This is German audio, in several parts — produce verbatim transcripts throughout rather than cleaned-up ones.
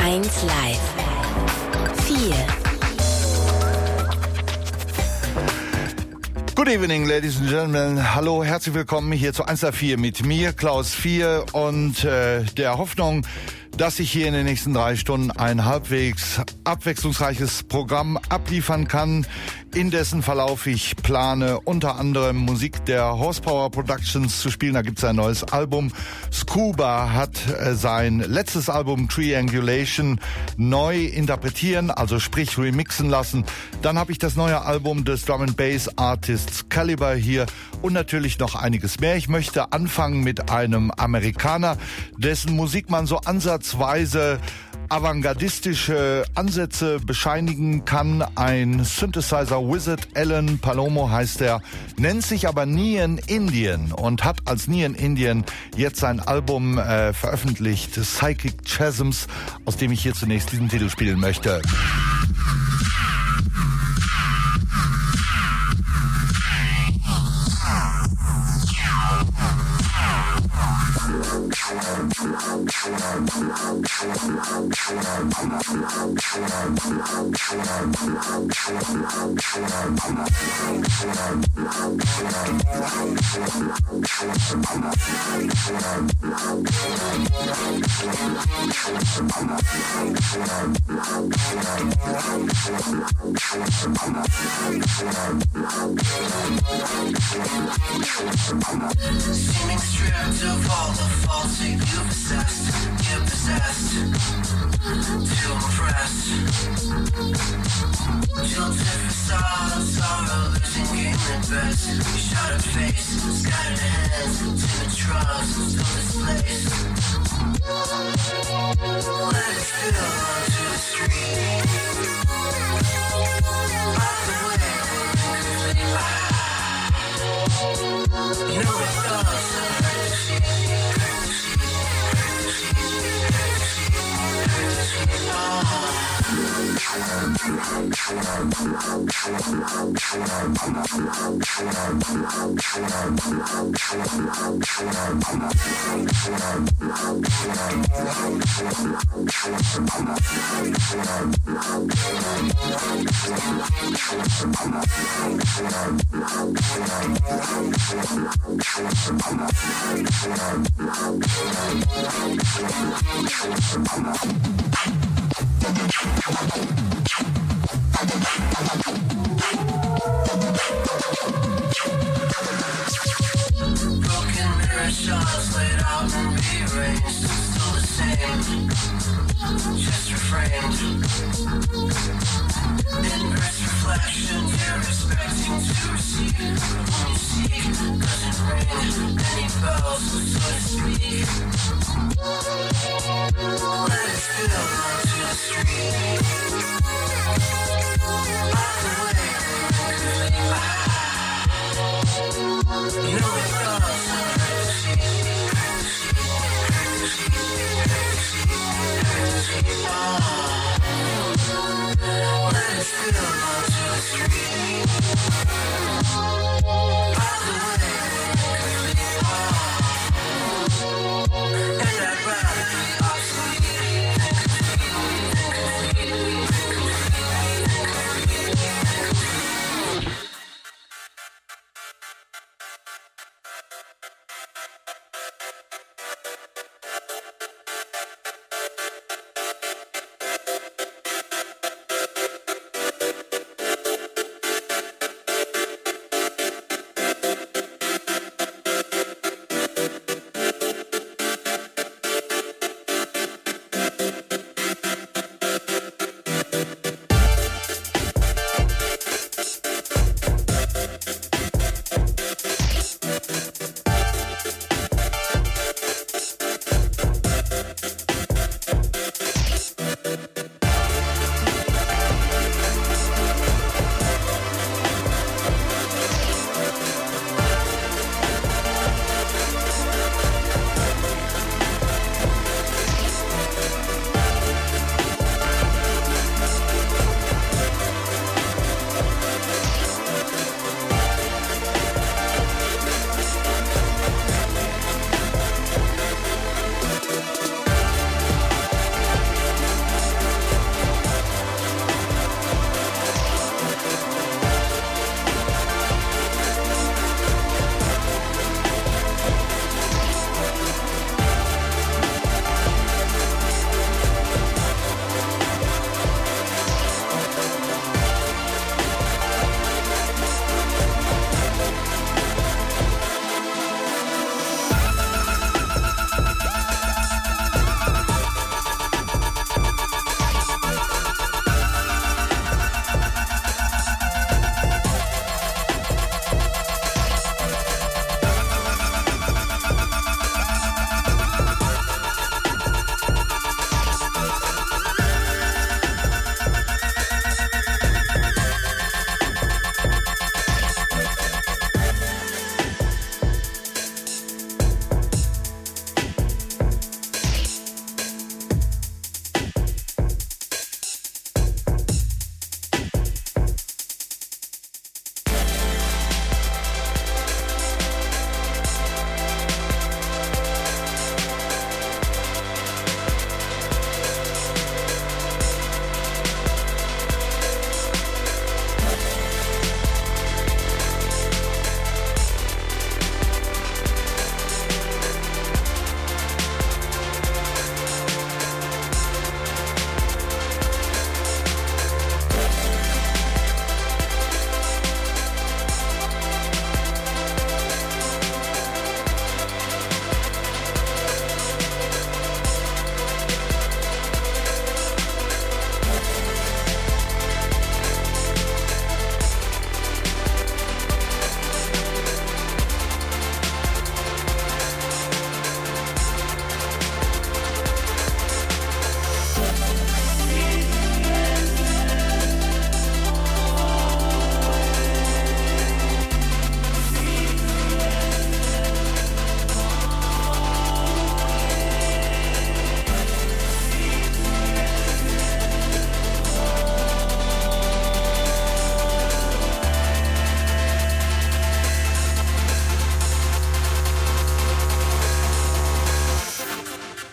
eins Live. vier. Good evening, ladies and gentlemen. Hallo, herzlich willkommen hier zu eins vier mit mir, Klaus vier, und äh, der Hoffnung, dass ich hier in den nächsten drei Stunden ein halbwegs abwechslungsreiches Programm abliefern kann, in dessen Verlauf ich plane, unter anderem Musik der Horsepower Productions zu spielen. Da gibt es ein neues Album. Scuba hat äh, sein letztes Album Triangulation neu interpretieren, also sprich remixen lassen. Dann habe ich das neue Album des Drum and Bass Artists Caliber hier und natürlich noch einiges mehr. Ich möchte anfangen mit einem Amerikaner, dessen Musik man so ansatzweise avantgardistische Ansätze bescheinigen kann. Ein Synthesizer Wizard, Alan Palomo heißt er, nennt sich aber Neon Indian und hat als Neon Indian jetzt sein Album äh, veröffentlicht, Psychic Chasms, aus dem ich hier zunächst diesen Titel spielen möchte. Seeming stripped of all the faults that you possessed, you possessed to impress. Jilted facades are a losing game at best. You shot a face, scattered hands, timid trust, still displaced. Let it spill onto the street. Out the way, you know it does. Broken mirror shots laid out and rearranged, still the same, just reframed. Inverse reflections you're expecting to receive. When you seek, doesn't ring any bells, so to speak. Let it spill onto the street. Out the way, you know it does. Let it spill onto the street. Out the way, and I'd rather be obsolete than complete.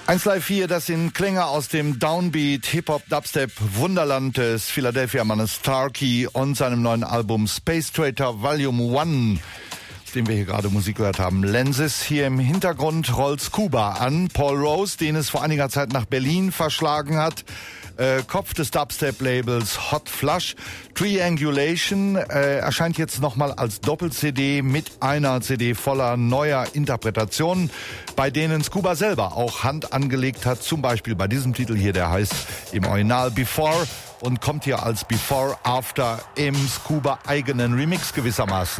eins drei vier, das sind Klänge aus dem Downbeat Hip-Hop-Dubstep-Wunderland des Philadelphia-Mannes Starkey und seinem neuen Album Space Traitor Volume eins, auf dem wir hier gerade Musik gehört haben. Lenses. Hier im Hintergrund rollt Scuba an. Paul Rose, den es vor einiger Zeit nach Berlin verschlagen hat. Äh, Kopf des Dubstep-Labels Hot Flush. Triangulation äh, erscheint jetzt nochmal als Doppel-C D mit einer C D voller neuer Interpretationen, bei denen Scuba selber auch Hand angelegt hat. Zum Beispiel bei diesem Titel hier, der heißt im Original Before und kommt hier als Before After im Scuba eigenen Remix gewissermaßen.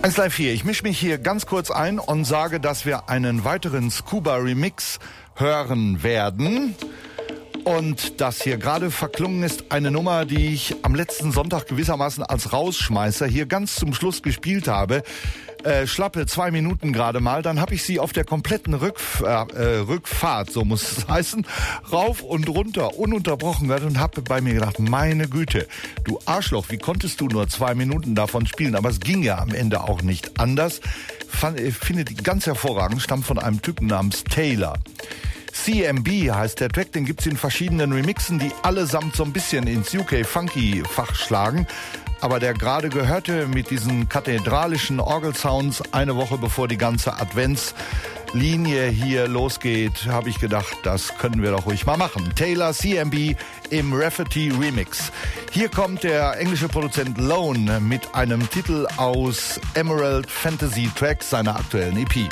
eins Live vier, ich mische mich hier ganz kurz ein und sage, dass wir einen weiteren Scuba-Remix hören werden. Und das hier gerade verklungen ist eine Nummer, die ich am letzten Sonntag gewissermaßen als Rausschmeißer hier ganz zum Schluss gespielt habe. Äh, schlappe zwei Minuten gerade mal, dann habe ich sie auf der kompletten Rückf äh, Rückfahrt, so muss es heißen, rauf und runter, ununterbrochen gehört und habe bei mir gedacht, meine Güte, du Arschloch, wie konntest du nur zwei Minuten davon spielen? Aber es ging ja am Ende auch nicht anders. Fand, ich finde die ganz hervorragend, stammt von einem Typen namens Taylor. C M B heißt der Track, den gibt's in verschiedenen Remixen, die allesamt so ein bisschen ins U K-Funky-Fach schlagen. Aber der gerade gehörte mit diesen kathedralischen Orgelsounds eine Woche bevor die ganze Adventslinie hier losgeht, habe ich gedacht, das können wir doch ruhig mal machen. Taylor, C M B im Rafferty Remix. Hier kommt der englische Produzent Lone mit einem Titel aus Emerald Fantasy Tracks seiner aktuellen E P.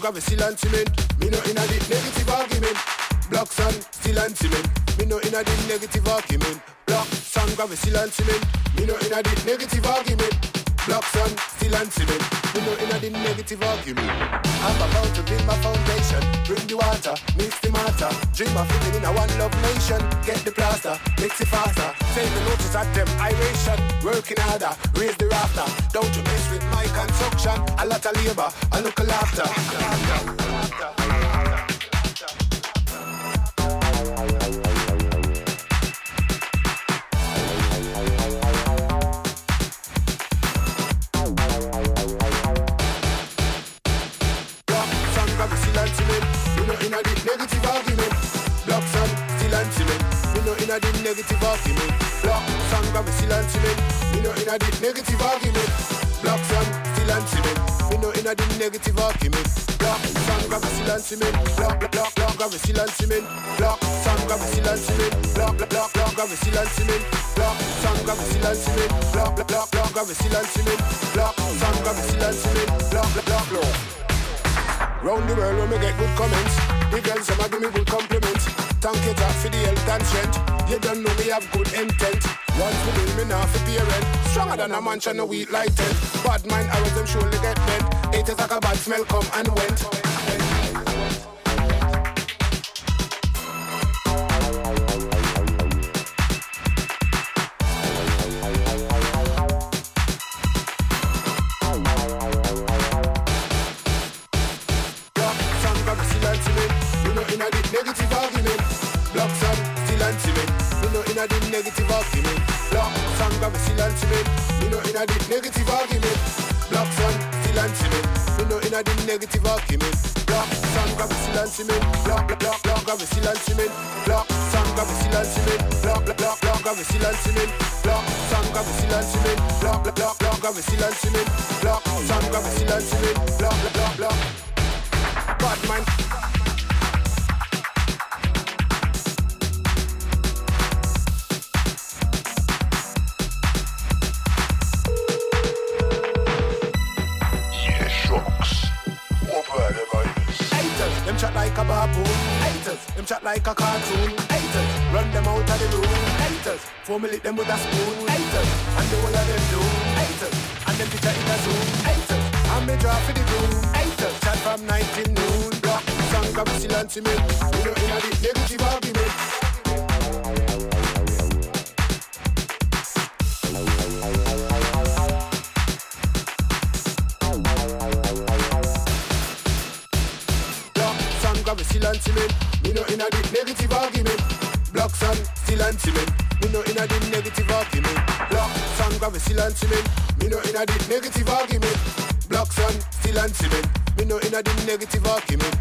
grab a seal and cement. Me no in a the negative argument. Blocks and steel and cement. Me no in a the negative argument. Blocks and grab a seal and cement. Me no in a the negative argument. Blocks and steel and cement. Me no in a the negative argument. I'm about to build my foundation. Bring the water, mix the matter. Dream of living in a one love nation. Get the plaster, mix it faster. Take the notice at them iration. Working harder, raise the rafter. Don't you mess with my construction. A lot of labor, a look of laughter. Negative argument, blocks and steel and cement. Me no inna the negative argument. Blocks and grab steel and cement. Me no inna the negative argument. Blocks and steel and cement. Me no inna the negative argument. Blocks and grab steel and cement. Block block block block grab steel and cement. Blocks and grab steel and cement. Block block block block grab steel and cement. Blocks and grab steel and cement. Block block block block grab steel and cement. Blocks and grab steel and cement. Block block block block. Round the world when me get good comments. The girls some a give me good compliments. Thank you Jack for the health and strength. You don't know me have good intent. Once we build me now for parent. Stronger than a mansion, no weak like ten. Bad mind arrows them surely get bent. It is like a bad smell come and went. Negative argument, blocks and steel and cement. Me no inna the negative argument. Blocks and grab steel and cement. Me no inna the negative argument. Blocks and steel and cement. Me no inna the negative argument. Blocks and grab steel and cement. Block block block block grab steel and cement. Blocks and grab steel and cement. Block block block block grab steel and cement. Blocks and grab steel and cement. Block block block block grab steel and cement. Blocks and grab steel and cement. Block block block block. Bad man. Them chat like a baboon, haters. Them chat like a cartoon, haters. Run them out of the room, haters. Formulate them with a spoon, haters. And the whole of them do, haters. And them picture in a zoom, haters. And me draw for the room, haters. Chat from night till noon, block. Song grab steel and cement. You know in a the negative argument. Steel and cement, me no inna the negative argument. Blocks and steel and cement, me no inna the negative argument. Blocks and grab steel and cement, me no inna the negative argument. Blocks and steel and cement, me no inna the negative argument.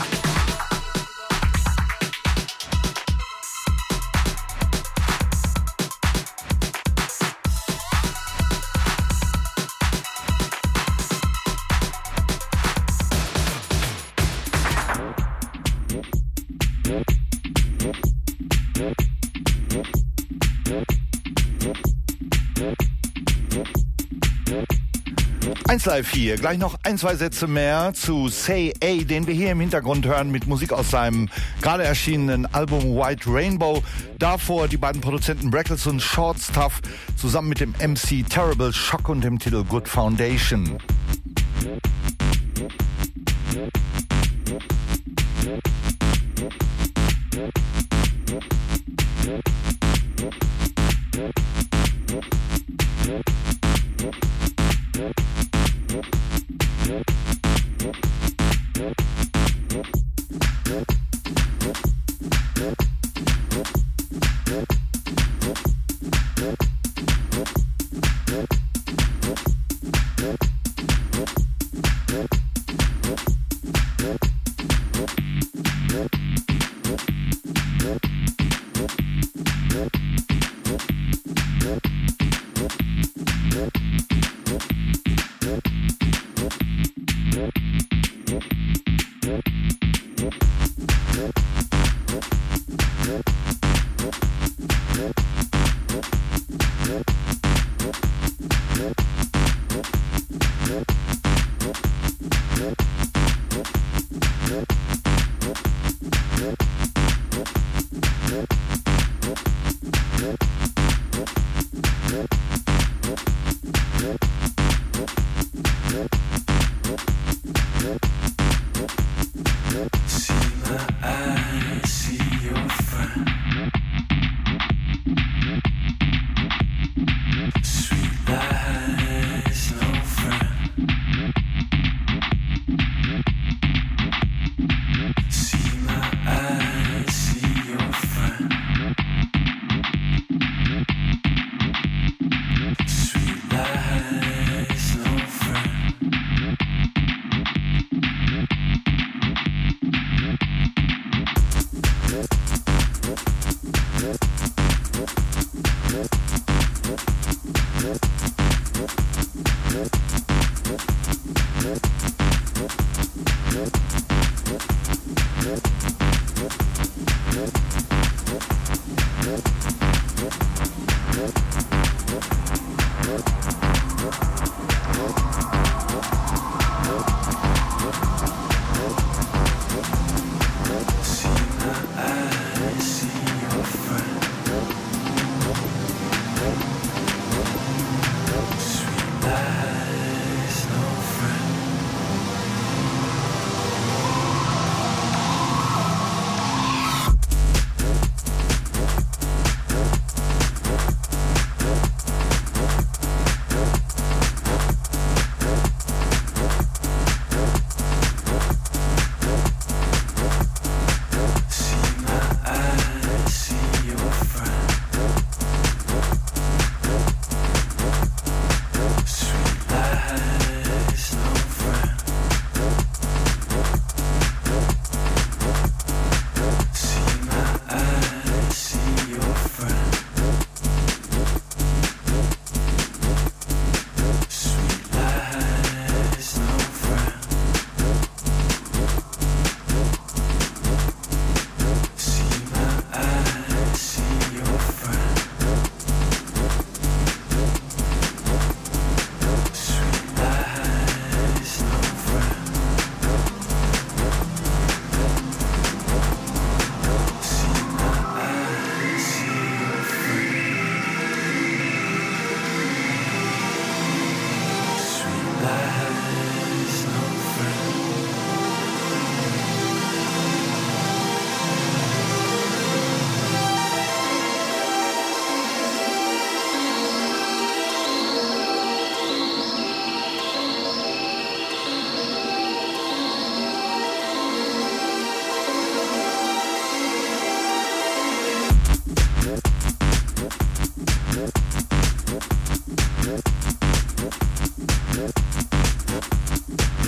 eins Live vier, gleich noch ein, zwei Sätze mehr zu Say A, den wir hier im Hintergrund hören mit Musik aus seinem gerade erschienenen Album White Rainbow. Davor die beiden Produzenten Brackets und Short Stuff zusammen mit dem M C Terrible Shock und dem Titel Good Foundation.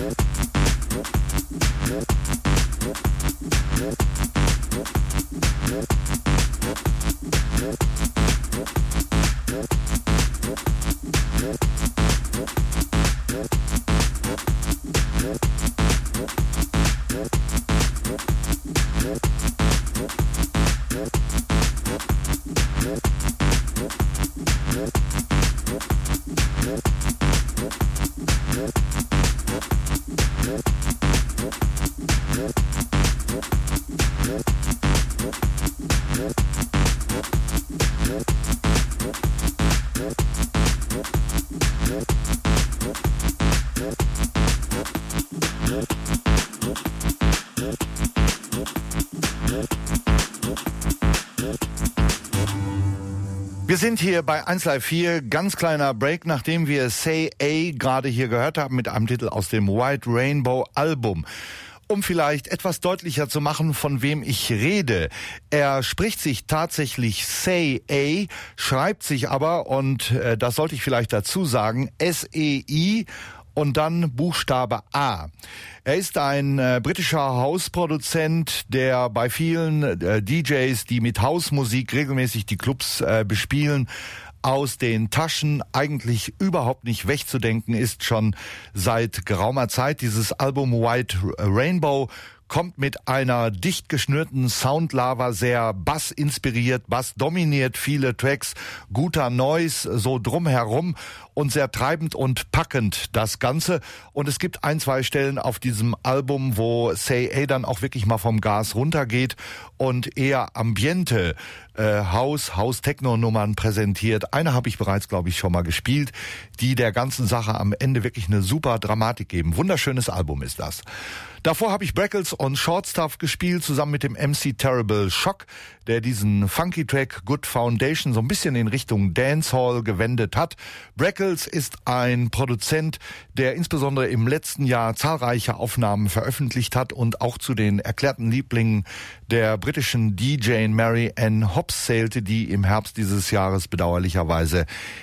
Wir sind hier bei eins Live vier, ganz kleiner Break, nachdem wir Say A gerade hier gehört haben mit einem Titel aus dem White Rainbow Album. Um vielleicht etwas deutlicher zu machen, von wem ich rede. Er spricht sich tatsächlich Say A, schreibt sich aber, und äh, das sollte ich vielleicht dazu sagen, S E I und dann Buchstabe A. Er ist ein äh, britischer Hausproduzent, der bei vielen äh, D Js, die mit Hausmusik regelmäßig die Clubs äh, bespielen, aus den Taschen eigentlich überhaupt nicht wegzudenken ist, schon seit geraumer Zeit. Dieses Album White Rainbow kommt mit einer dicht geschnürten Soundlava, sehr Bass-inspiriert, Bass dominiert viele Tracks, guter Noise so drumherum und sehr treibend und packend das Ganze. Und es gibt ein, zwei Stellen auf diesem Album, wo Say A dann auch wirklich mal vom Gas runtergeht und eher Ambiente, äh, House, House-Techno-Nummern präsentiert. Eine habe ich bereits, glaube ich, schon mal gespielt, die der ganzen Sache am Ende wirklich eine super Dramatik geben. Wunderschönes Album ist das. Davor habe ich Breckles und Short Stuff gespielt, zusammen mit dem M C Terrible Shock, der diesen funky Track Good Foundation so ein bisschen in Richtung Dancehall gewendet hat. Breckles ist ein Produzent, der insbesondere im letzten Jahr zahlreiche Aufnahmen veröffentlicht hat und auch zu den erklärten Lieblingen der britischen D J Mary Ann Hobbs zählte, die im Herbst dieses Jahres bedauerlicherweise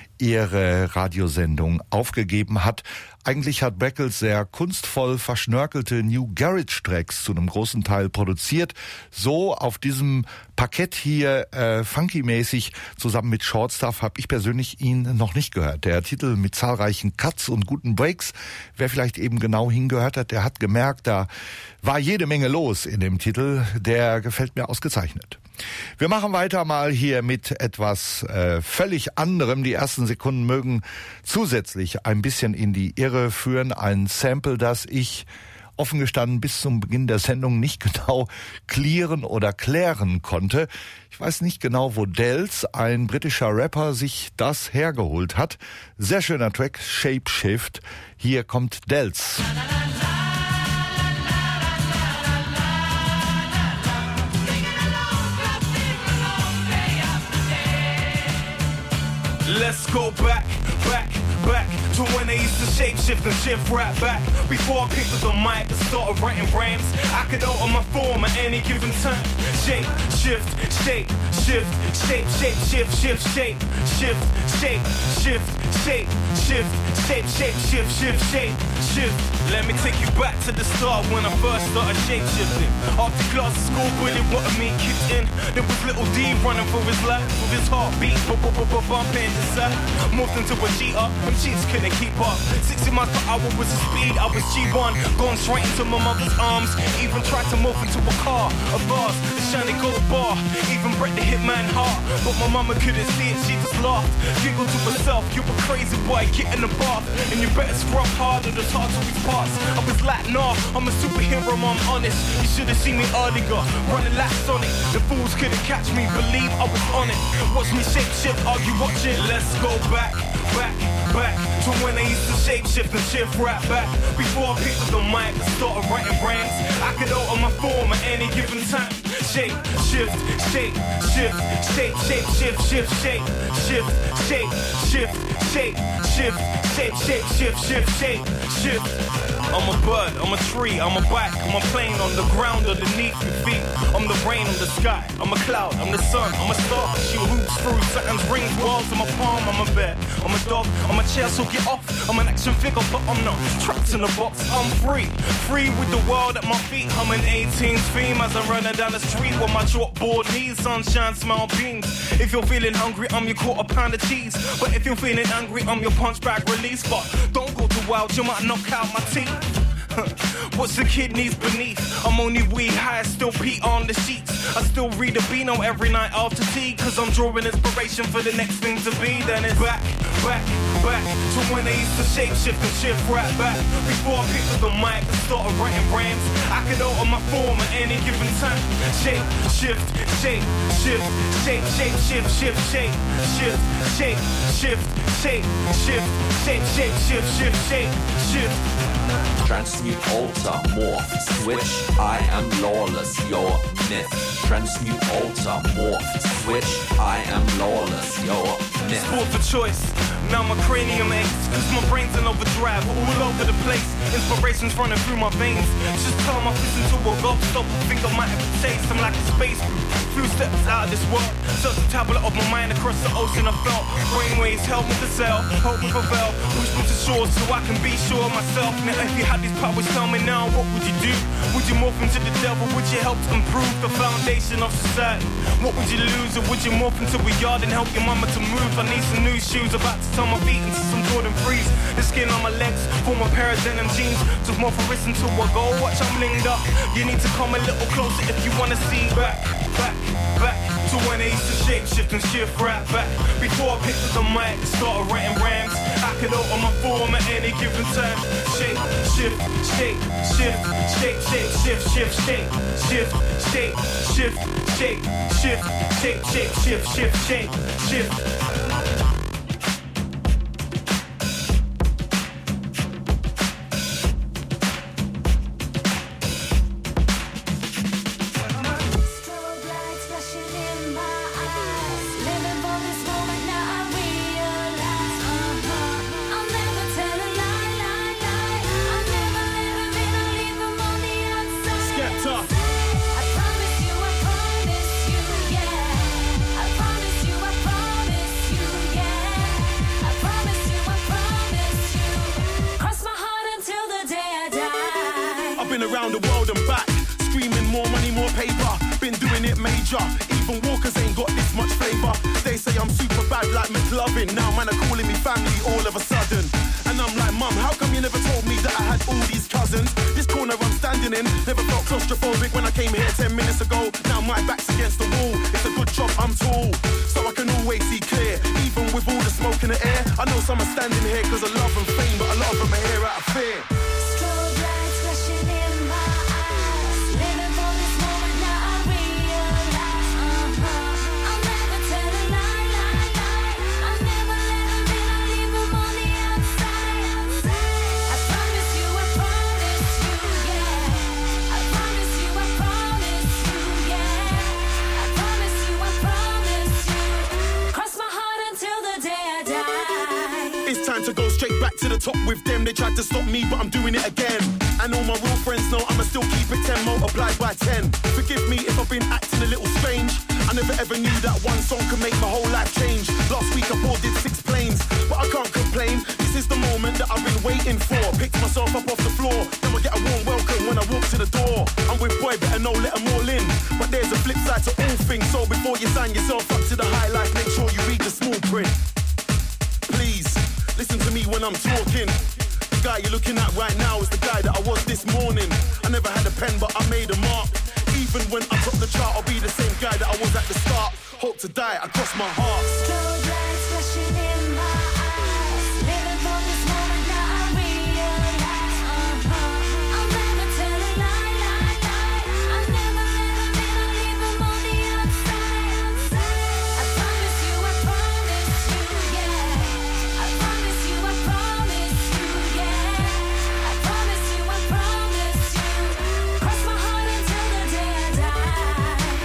ihre Radiosendung aufgegeben hat. Eigentlich hat Breckles sehr kunstvoll verschnörkelte New Garage Tracks zu einem großen Teil produziert. So auf diesem Parkett hier äh, funky-mäßig zusammen mit Short Stuff habe ich persönlich ihn noch nicht gehört. Der Titel mit zahlreichen Cuts und guten Breaks, wer vielleicht eben genau hingehört hat, der hat gemerkt, da war jede Menge los in dem Titel. Der gefällt mir ausgezeichnet. Wir machen weiter mal hier mit etwas äh, völlig anderem. Die ersten Sekunden mögen zusätzlich ein bisschen in die Irre führen. Ein Sample, das ich offen gestanden bis zum Beginn der Sendung nicht genau clearen oder klären konnte. Ich weiß nicht genau, wo Dells, ein britischer Rapper, sich das hergeholt hat. Sehr schöner Track, Shape Shift. Hier kommt Dells. Let's go back, back, back to when they used to shape shift and shift right back. Before I picked up the mic and started writing rhymes, I could alter my form at any given time. Shape, shift, shape, shift, shape, shape, shift, shift, shape, shift, shape, shift, shape, shift, shape, shape, shift, shift, shape, shift. Let me take you back to the start when I first started shape shifting. After class at school, Willie wanted me kicked in. There was little D running for his life with his heartbeat, bumping inside. Moved into a G up, them cheats couldn't keep up. sixty miles per hour was the speed, I was G one, going straight into my mother's arms. Even tried to move into a car, a vase, the shiny gold bar. Even break the hitman heart, but my mama couldn't see it, she just laughed. Giggled to herself, you a crazy boy, get in the bath. And you better scrub harder, the hard to these parts. I was like, nah, I'm a superhero, I'm honest. You should've seen me earlier, running laps on it. The fools couldn't catch me, believe I was on it. Watch me shape shift, are you watching? Let's go back, back, back to when they used to shape shift and shift right back. Before I picked up the mic and started writing rhymes, I could alter my form at any given time. shape, shift, shape, shift, shape, shape, shift, shift, shape, shift, shape, shift, shape, shift, shape, shape, shift, shift, shape, shift. I'm a bird, I'm a tree, I'm a bike, I'm a plane on the ground underneath your feet. I'm the rain, I'm the sky, I'm a cloud, I'm the sun, I'm a star. Shoot hoops through Saturn's rings, walls in my palm. I'm a bear, I'm a dog, I'm a chair, so get off. I'm an action figure, but I'm not trapped in a box. I'm free, free with the world at my feet. I'm an eighteenth theme as I'm running down the street with my chalkboard knees. Sunshine, smile beams. If you're feeling hungry, I'm your quarter pound of cheese. But if you're feeling angry, I'm your punch bag release. But don't go too wild, you might knock out my teeth. What's the kidneys beneath? I'm only weed high, still pee on the sheets. I still read a Beano every night after tea, cause I'm drawing inspiration for the next thing to be. Then it's back, back, back to when I used to shape shift and shift right back. Before I picked up the mic and started writing rhymes, I could alter my form at any given time. Shape, shift, shape, shift, shape, shape, shift, shift, shape, shift, shape, shift, shape, shift, shape, shape, shift, shift, shape, shift. Transmute, alter, morph, switch, I am lawless, your myth. Transmute, alter, morph, switch, I am lawless, your myth. Sport for choice, now my cranium aches, cause my brain's in overdrive, all over the place. Inspiration's running through my veins. Just tell my fist into a golf stop, I think I might have a taste. I'm like a space few steps out of this world. Search the tablet of my mind across the ocean I felt. Brainwaves help me to sail, hope me prevail. Push me to shore so I can be sure of myself. Now if you had these powers, tell me now, what would you do? Would you morph into the devil? Would you help to improve the foundation of society? What would you lose? Or would you morph into a yard and help your mama to move? I need some new shoes, about to turn my feet into some Jordan threes. The skin on my legs form a pair of denim jeans. Just more for listen to a go, watch I'm linked up. You need to come a little closer if you wanna see back, back, back to when I used to shape shift and shift right back. Before I picked up the mic and started writing rhymes, I could alter my form at any given time. Shape, shift, shape, shift, shape, shape, shift, shift, shape, shift, shape, shift, shape, shift, shape, shape, shift, shift, shape, shift. Even walkers ain't got this much flavor. They say I'm super bad like McLovin. Now man are calling me family all of a sudden. And I'm like, mum, how come you never told me that I had all these cousins? This corner I'm standing in never felt claustrophobic when I came here ten minutes ago. Now my back's against the wall. It's a good job I'm tall, so I can always see clear. Even with all the smoke in the air, I know some are standing here cause of love and fame, but a lot of them are here out of fear. To go straight back to the top with them. They tried to stop me, but I'm doing it again. And all my real friends know I'ma still keep it ten, multiplied by ten. Forgive me if I've been acting a little strange. I never ever knew that one song could make my whole life change. Last week I boarded six planes, but I can't complain. This is the moment that I've been waiting for. Picked myself up off the floor, then I get a warm welcome when I walk to the door. I'm with boy, better know, let them all in. But there's a flip side to all things, so before you sign yourself up to the high life, make sure you read the small print. Please listen to me when I'm talking. The guy you're looking at right now is the guy that I was this morning. I never had a pen, but I made a mark. Even when I top the chart, I'll be the same guy that I was at the start. Hope to die across my heart. Strobe lights flashing in my eyes. Living for this moment, now I realize. Uh-huh. I'll never tell a lie, lie, lie. I'll never let them in, I'll leave them on the outside. I promise you, I promise you, yeah. I promise you, I promise you, yeah. I promise you, I promise you. Cross my heart until the day I die.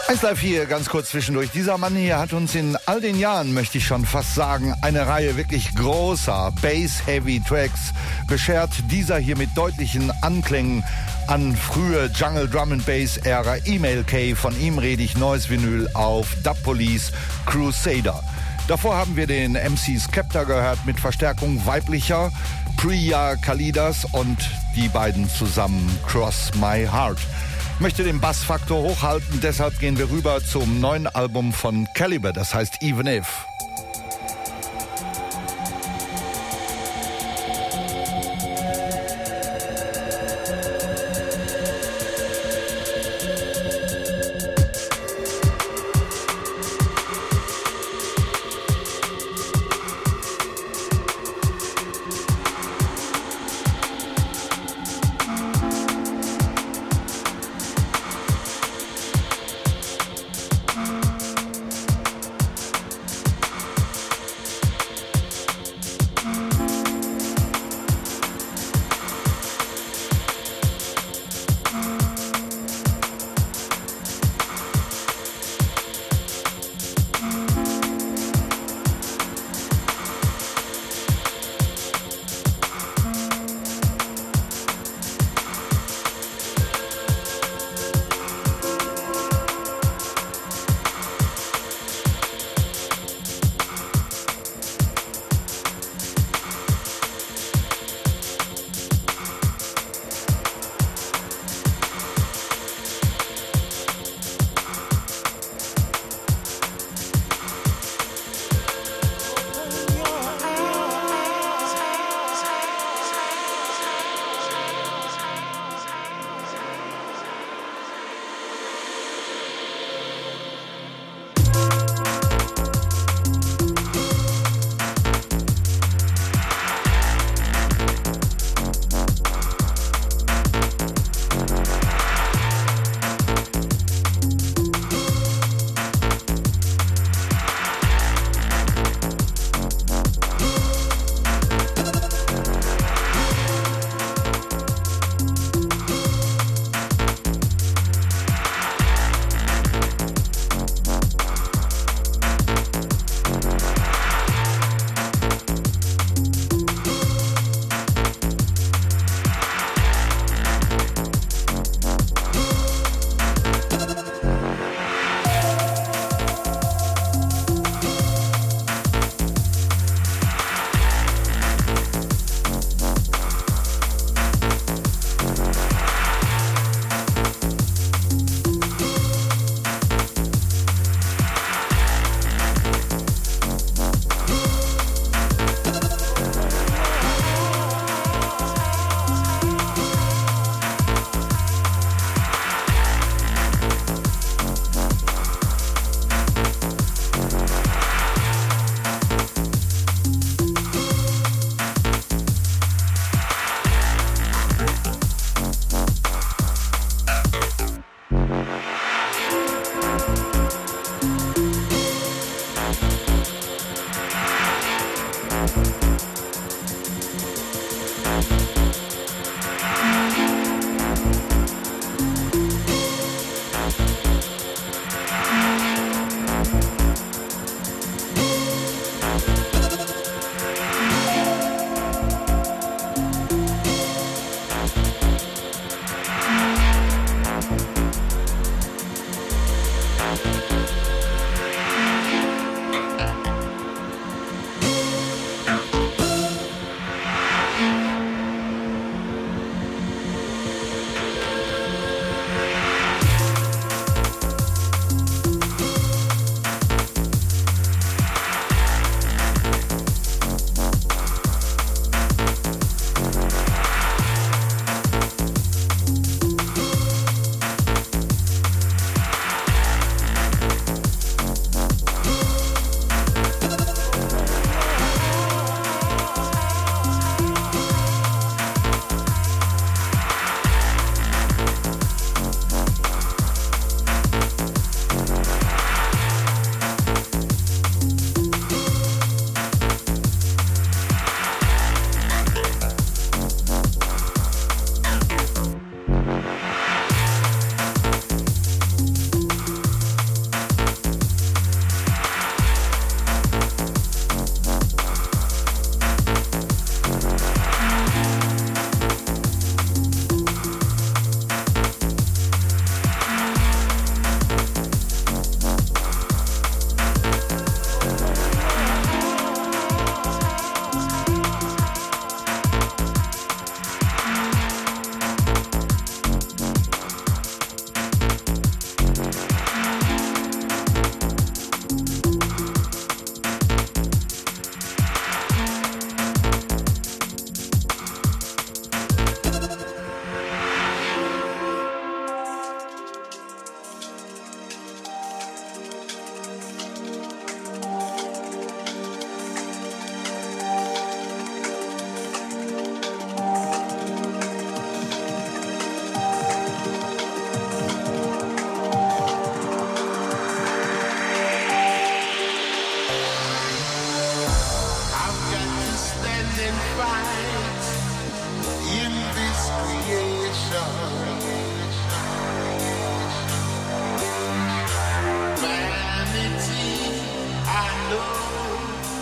eins Live hier, ganz kurz zwischendurch. Dieser Mann hier hat uns in all den Jahren, möchte ich schon fast sagen, eine Reihe wirklich großer Bass-Heavy-Tracks beschert. Dieser hier mit deutlichen Anklängen an frühe Jungle Drum and Bass Ära. Email K, von ihm rede ich, neues Vinyl auf Dub Police Crusader. Davor haben wir den M C Skepta gehört mit Verstärkung weiblicher Priya Kalidas und die beiden zusammen Cross My Heart. Ich möchte den Bassfaktor hochhalten, deshalb gehen wir rüber zum neuen Album von Calibre, das heißt Even If.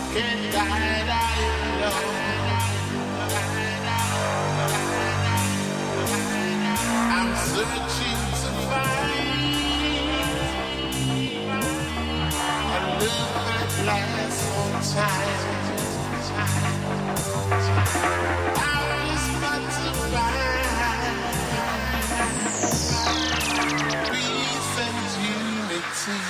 can't guide I alone. I'm searching to find a love that lasts for time. I've just got to find peace and unity.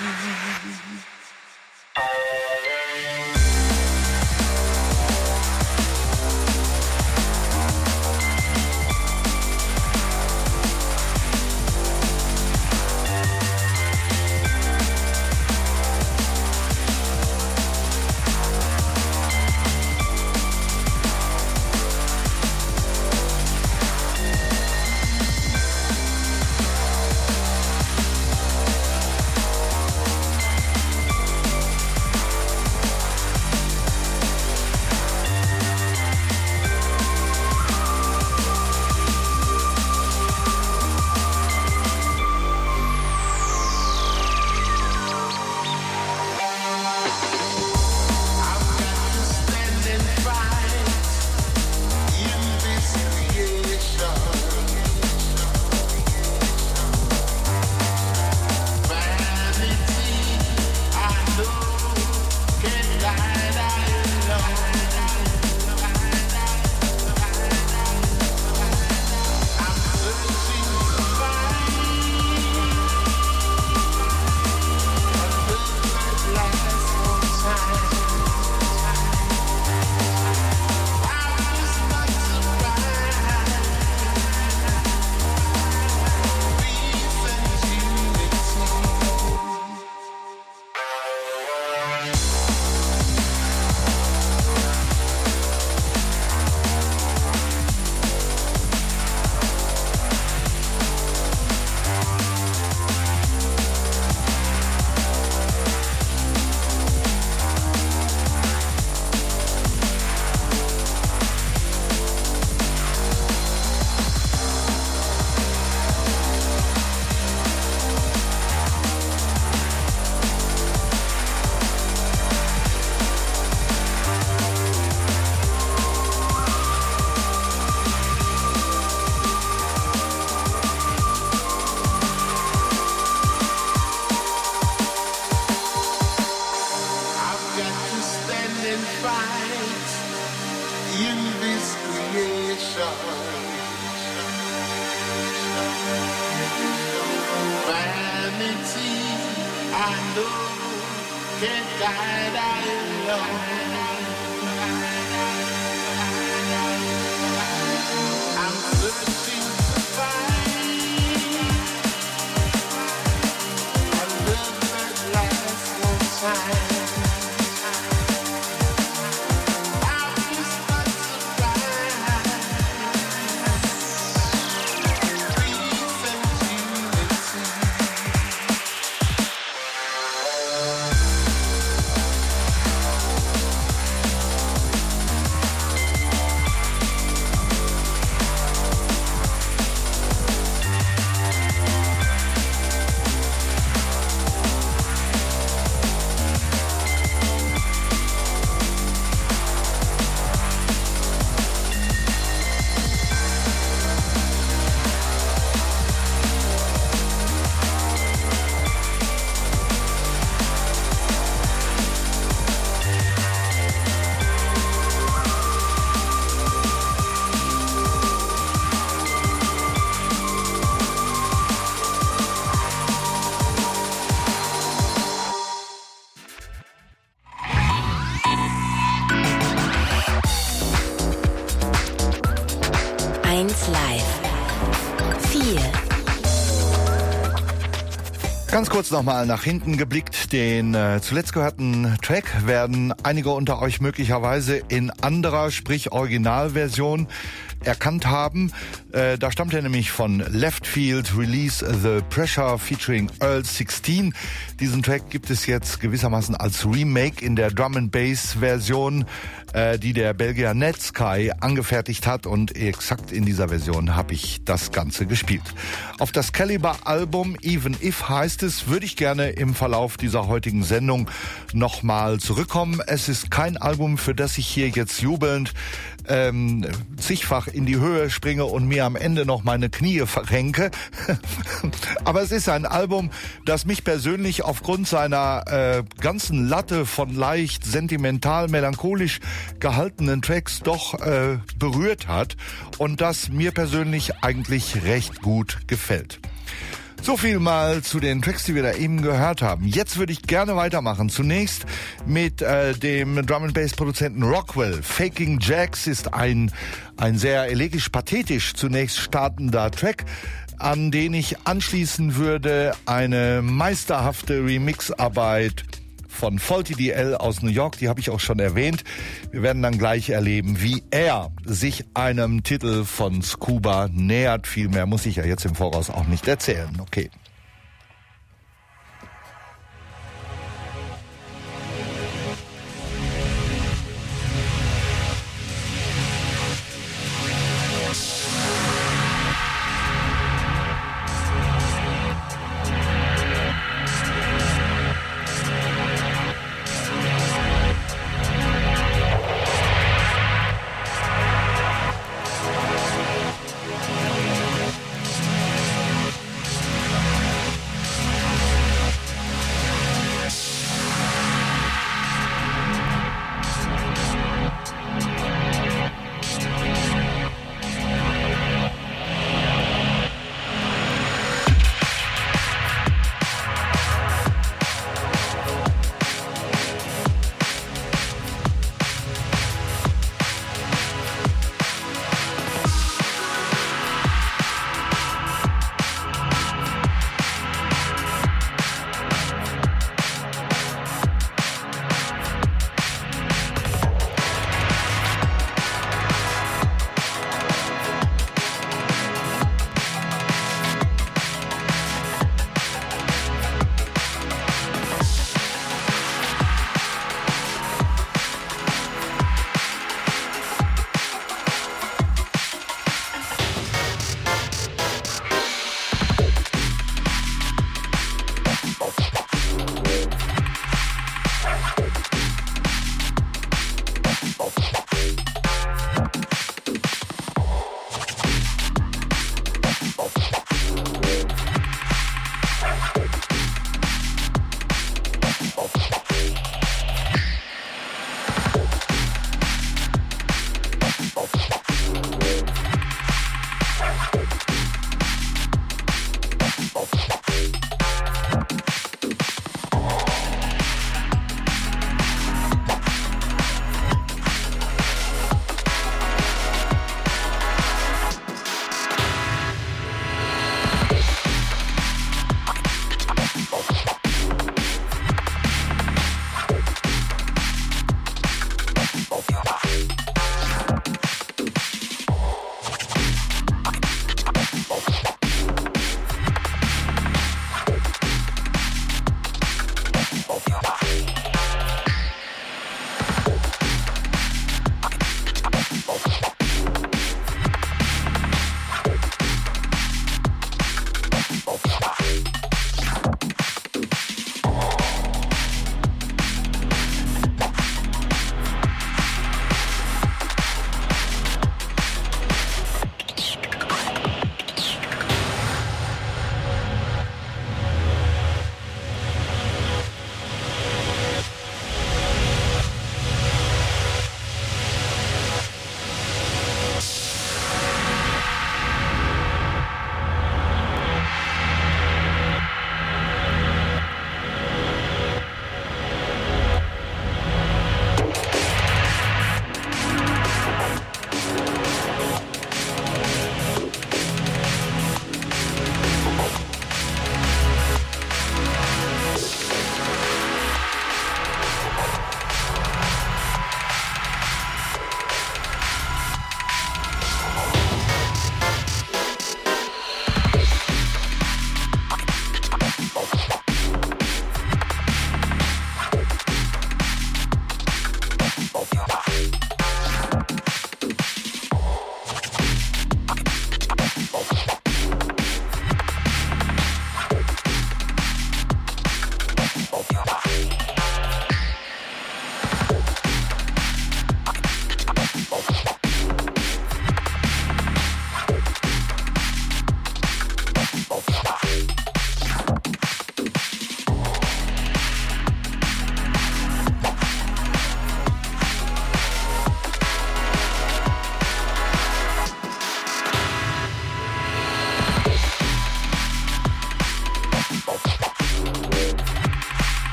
Ganz kurz nochmal nach hinten geblickt. Den äh, zuletzt gehörten Track werden einige unter euch möglicherweise in anderer, sprich Originalversion erkannt haben. Äh, da stammt er nämlich von Left Field, Release the Pressure featuring Earl sechzehn. Diesen Track gibt es jetzt gewissermaßen als Remake in der Drum and Bass Version, äh, die der Belgier Netsky angefertigt hat, und exakt in dieser Version habe ich das Ganze gespielt. Auf das Caliber Album Even If heißt nächstes würde ich gerne im Verlauf dieser heutigen Sendung nochmal zurückkommen. Es ist kein Album, für das ich hier jetzt jubelnd ähm, zigfach in die Höhe springe und mir am Ende noch meine Knie verrenke. Aber es ist ein Album, das mich persönlich aufgrund seiner äh, ganzen Latte von leicht sentimental, melancholisch gehaltenen Tracks doch äh, berührt hat und das mir persönlich eigentlich recht gut gefällt. So viel mal zu den Tracks, die wir da eben gehört haben. Jetzt würde ich gerne weitermachen. Zunächst mit äh, dem Drum-and-Bass-Produzenten Rockwell. Faking Jacks ist ein, ein sehr elegisch-pathetisch zunächst startender Track, an den ich anschließen würde eine meisterhafte Remixarbeit von Faulty D L aus New York, die habe ich auch schon erwähnt. Wir werden dann gleich erleben, wie er sich einem Titel von Scuba nähert. Viel mehr muss ich ja jetzt im Voraus auch nicht erzählen. Okay.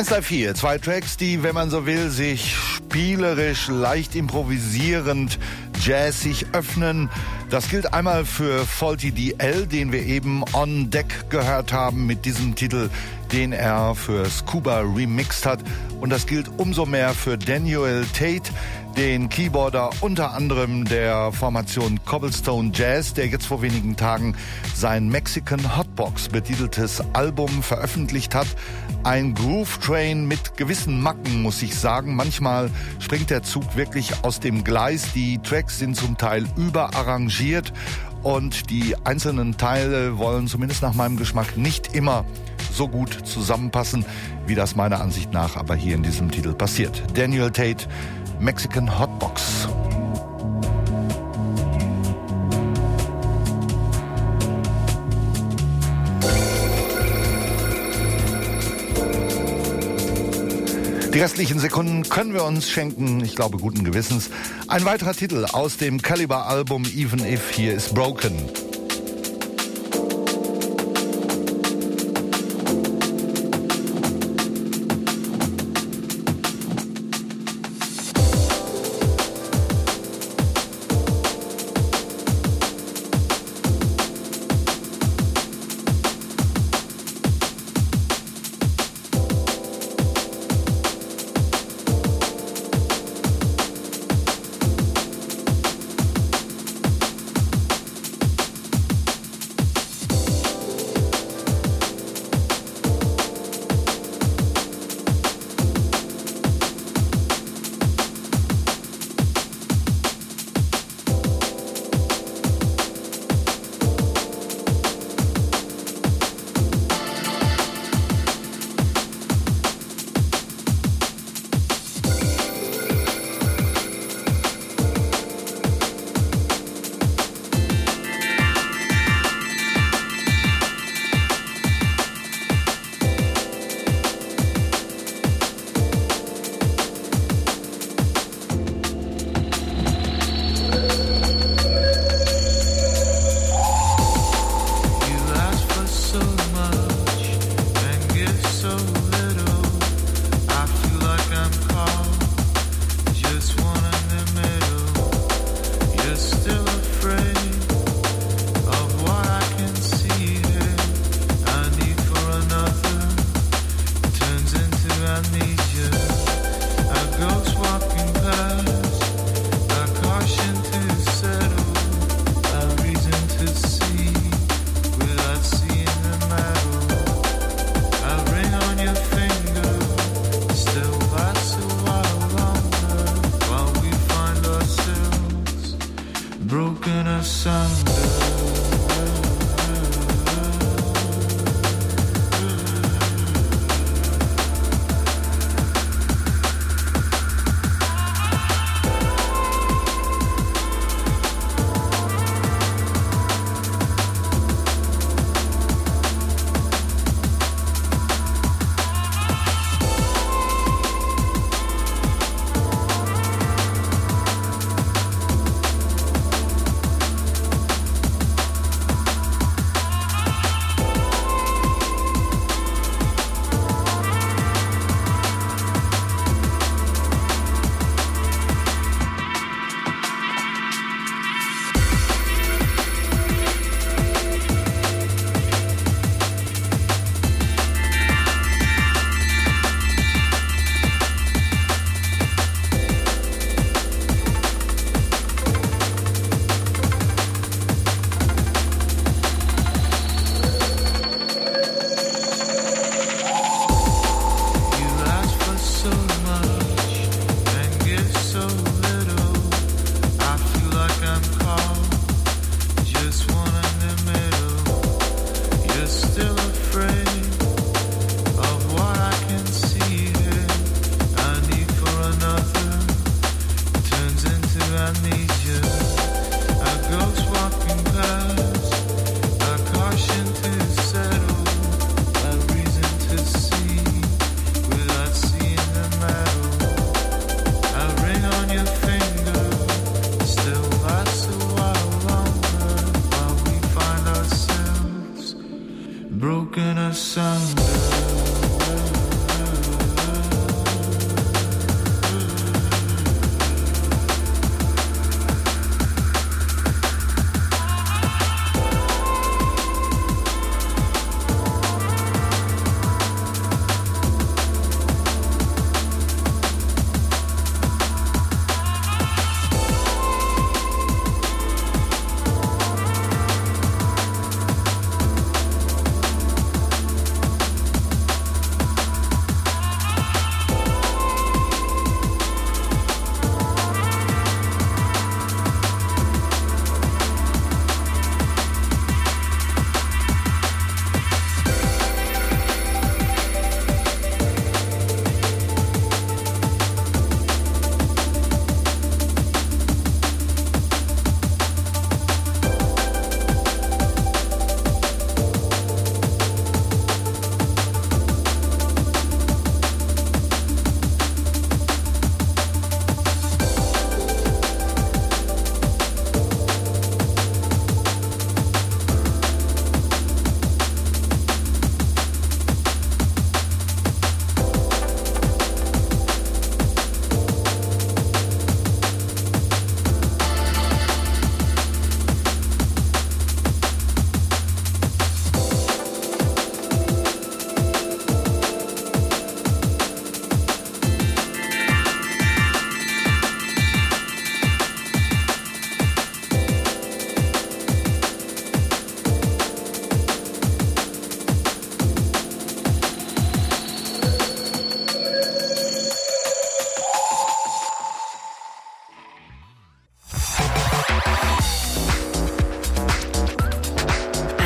eins drei vier, zwei Tracks, die, wenn man so will, sich spielerisch, leicht improvisierend, jazzig öffnen. Das gilt einmal für Faulty D L, den wir eben on Deck gehört haben mit diesem Titel, den er für Scuba remixed hat. Und das gilt umso mehr für Daniel Tate, den Keyboarder unter anderem der Formation Cobblestone Jazz, der jetzt vor wenigen Tagen sein Mexican Hotbox betiteltes Album veröffentlicht hat. Ein Groove Train mit gewissen Macken, muss ich sagen. Manchmal springt der Zug wirklich aus dem Gleis. Die Tracks sind zum Teil überarrangiert und die einzelnen Teile wollen zumindest nach meinem Geschmack nicht immer so gut zusammenpassen, wie das meiner Ansicht nach aber hier in diesem Titel passiert. Daniel Tate, Mexican Hotbox. Die restlichen Sekunden können wir uns schenken, ich glaube guten Gewissens. Ein weiterer Titel aus dem Caliber-Album Even If, hier ist Broken. broken asunder.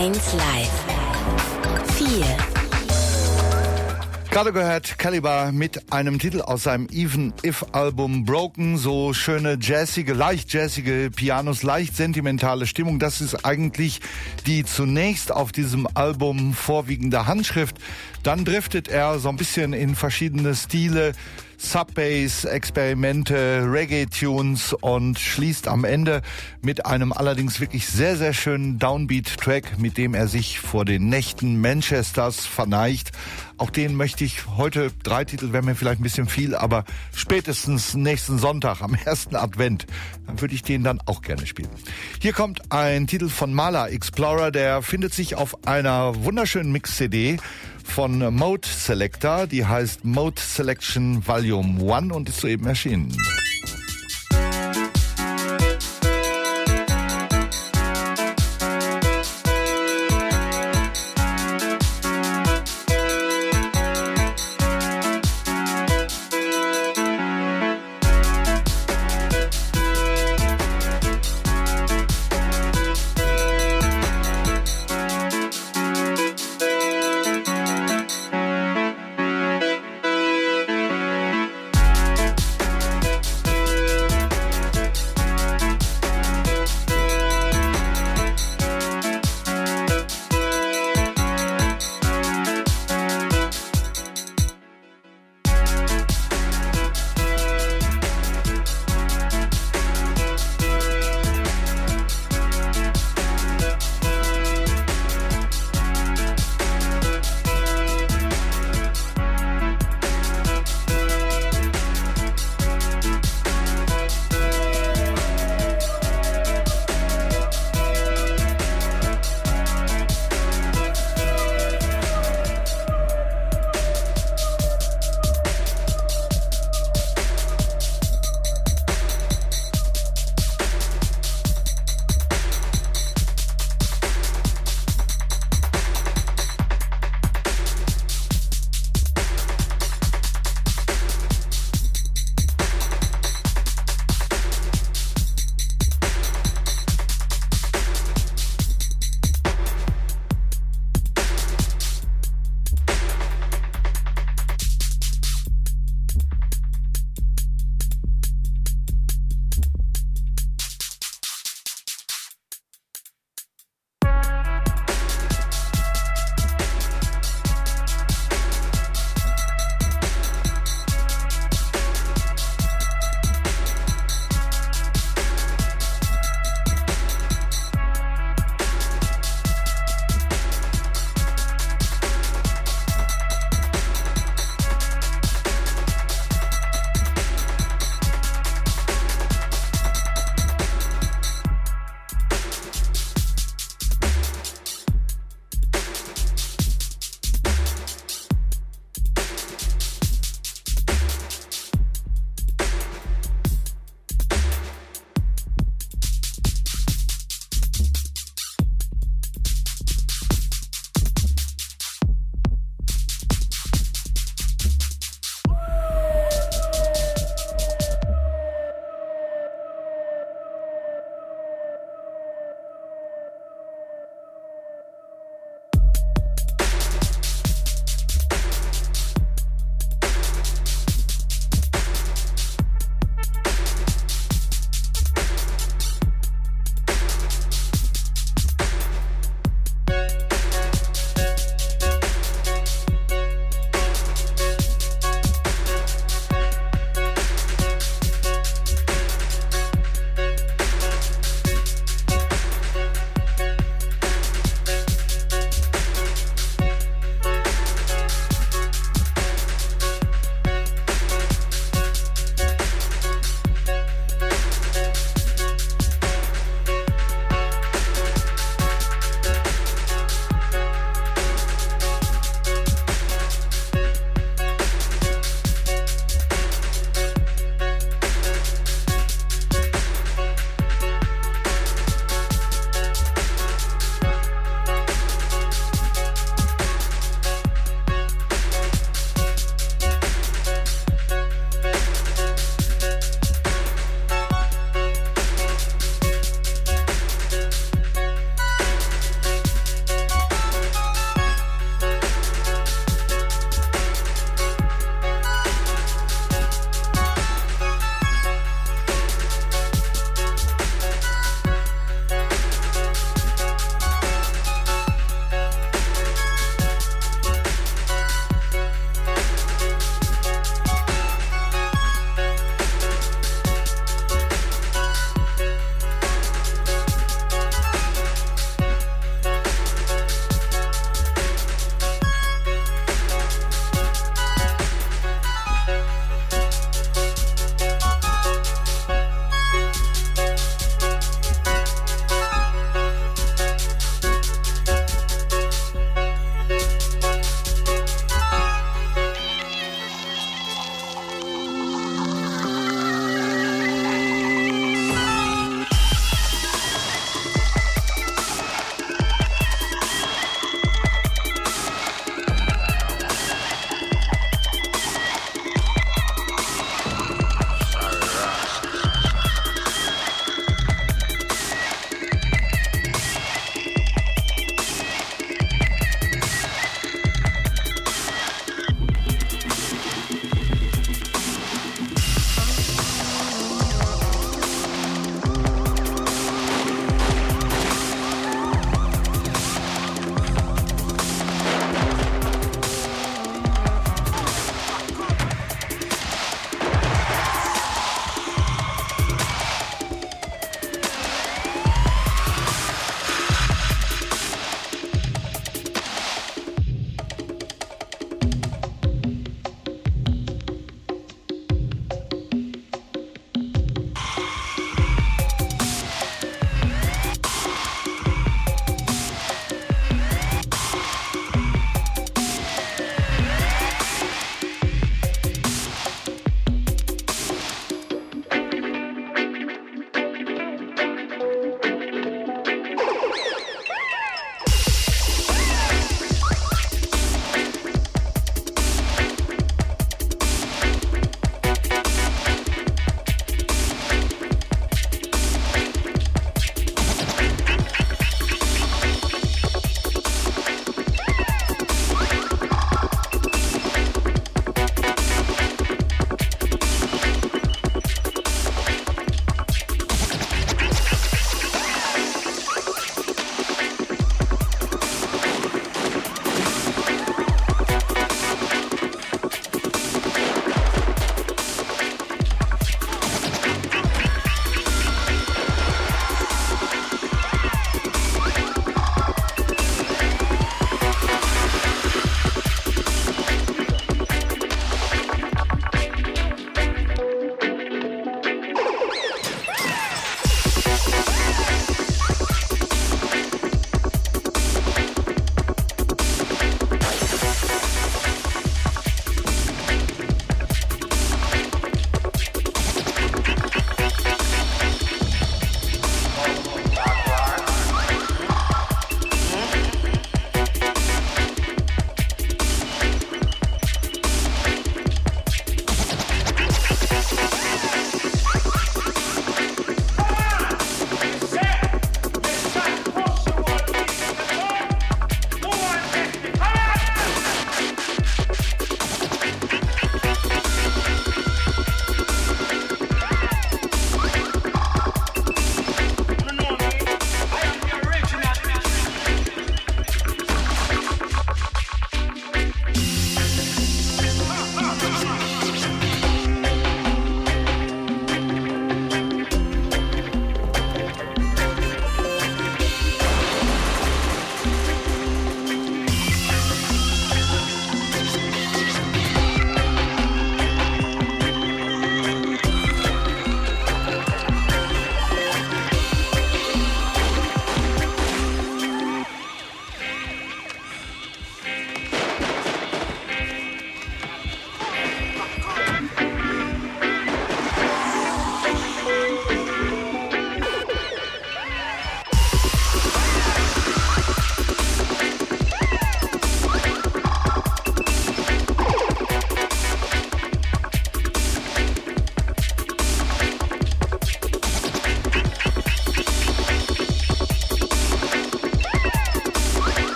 eins Live. vier. Gerade gehört Caliber mit einem Titel aus seinem Even If Album Broken. So schöne jazzige, leicht jazzige Pianos, leicht sentimentale Stimmung. Das ist eigentlich die zunächst auf diesem Album vorwiegende Handschrift. Dann driftet er so ein bisschen in verschiedene Stile. Subbass, Experimente, Reggae-Tunes und schließt am Ende mit einem allerdings wirklich sehr, sehr schönen Downbeat-Track, mit dem er sich vor den Nächten Manchesters verneigt. Auch den möchte ich heute, drei Titel wäre mir vielleicht ein bisschen viel, aber spätestens nächsten Sonntag am ersten Advent, dann würde ich den dann auch gerne spielen. Hier kommt ein Titel von Mala Explorer, der findet sich auf einer wunderschönen Mix-C D von Mode Selector, die heißt Mode Selection Volume eins und ist soeben erschienen.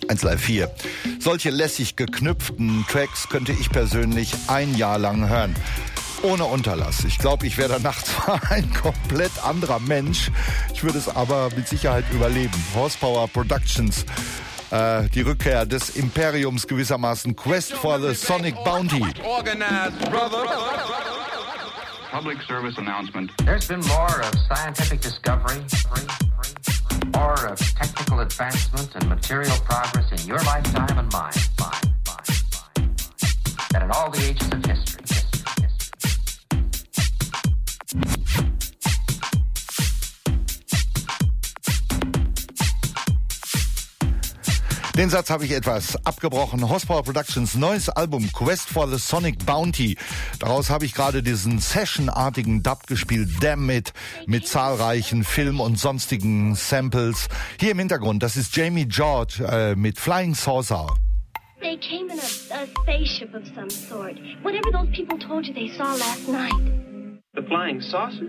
eins Live vier. Solche lässig geknüpften Tracks könnte ich persönlich ein Jahr lang hören. Ohne Unterlass. Ich glaube, ich wäre danach zwar ein komplett anderer Mensch, ich würde es aber mit Sicherheit überleben. Horsepower Productions, äh, die Rückkehr des Imperiums gewissermaßen, Quest for the Sonic Bounty. Public service announcement. There's been more of scientific discovery, more of technical advancement and material progress in your lifetime and mine, mine, mine, mine, than in all the ages of history. Den Satz habe ich etwas abgebrochen. Horsepower Productions neues Album Quest for the Sonic Bounty. Daraus habe ich gerade diesen Session-artigen Dub gespielt, Damn It, mit zahlreichen Film- und sonstigen Samples. Hier im Hintergrund, das ist Jamie George äh, mit Flying Saucer. They came in a, a spaceship of some sort. Whatever those people told you they saw last night. The flying saucer?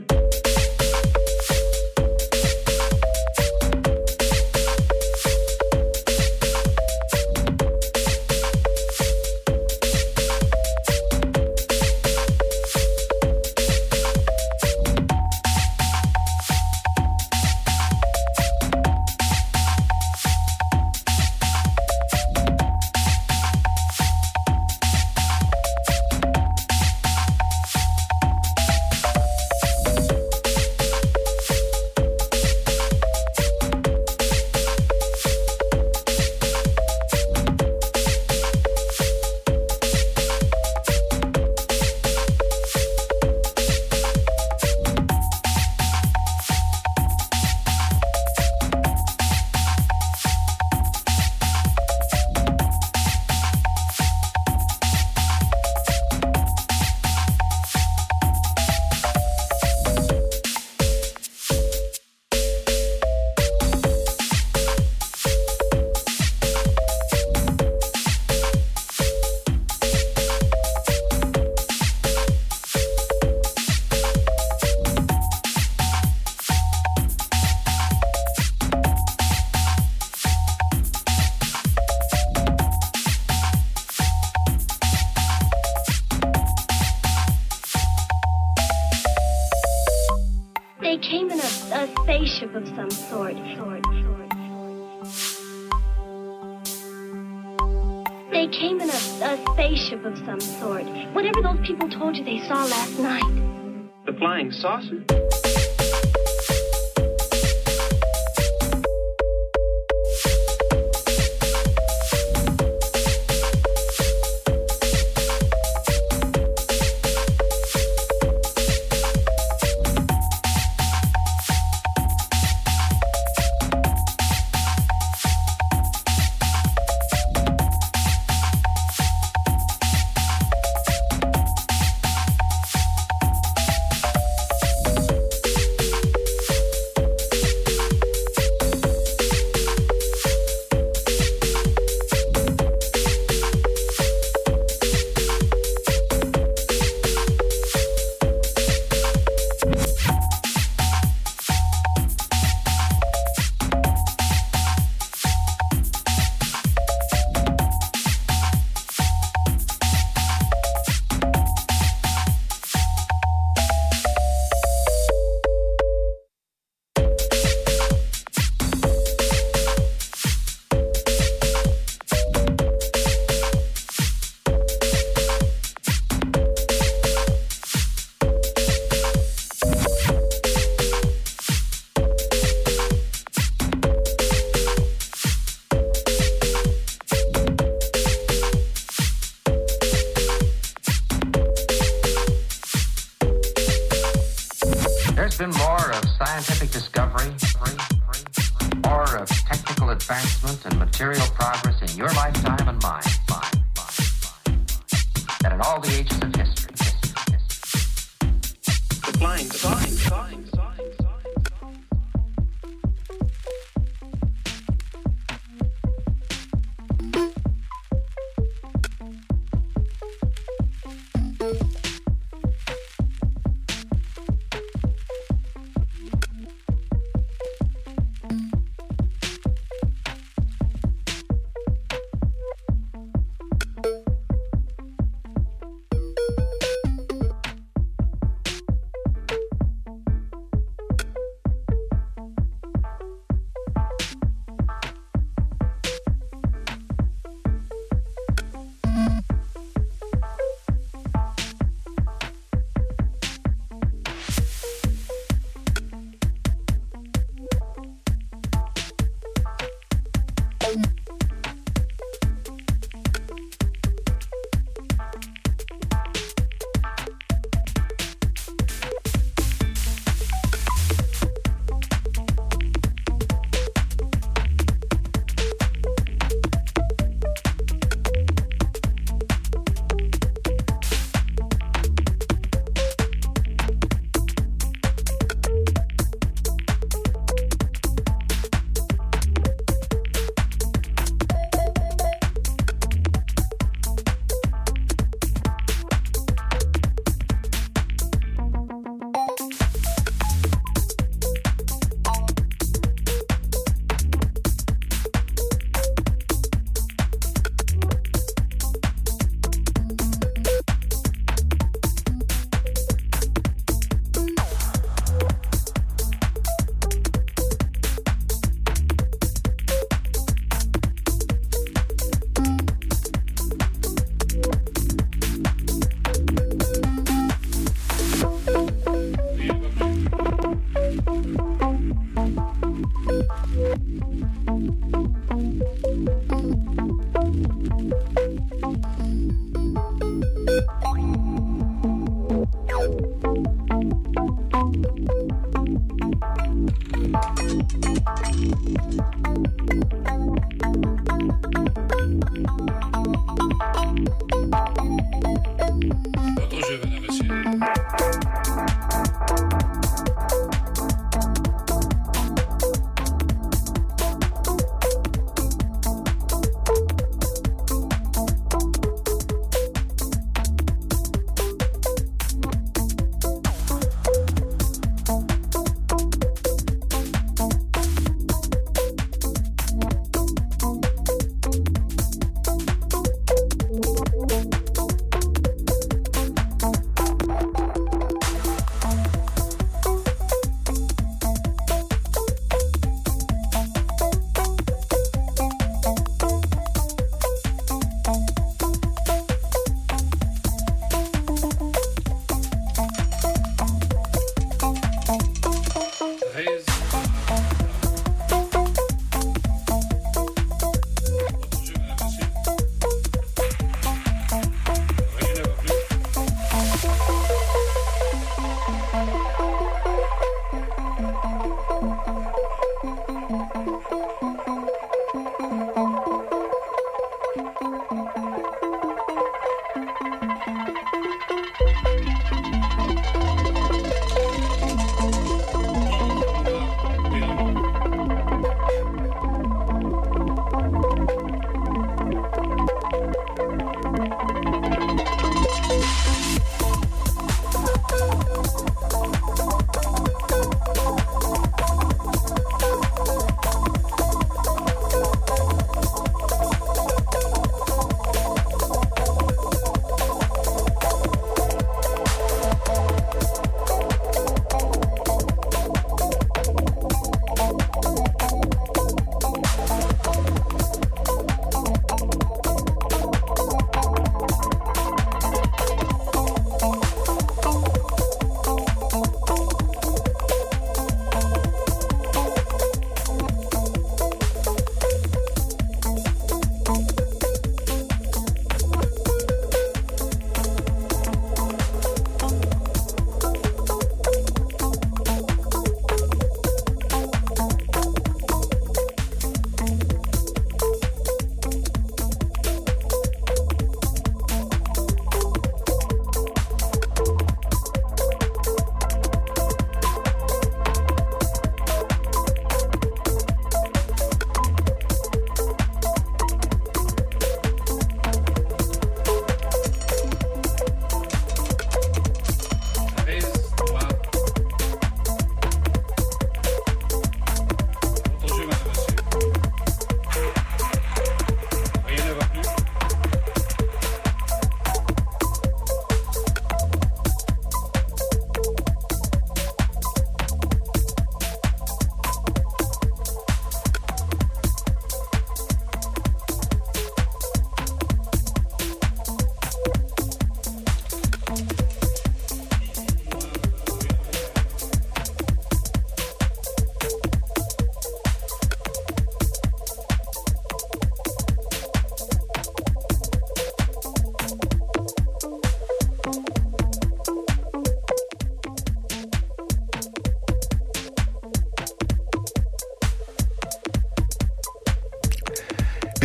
Of some sort. They came in a, a spaceship of some sort. Whatever those people told you they saw last night. The flying saucer? There's been more of scientific discovery, more of technical advancement and material progress in your lifetime and mine, mine, mine, mine, than in all the ages of history. history, history. The flying, the flying, the flying.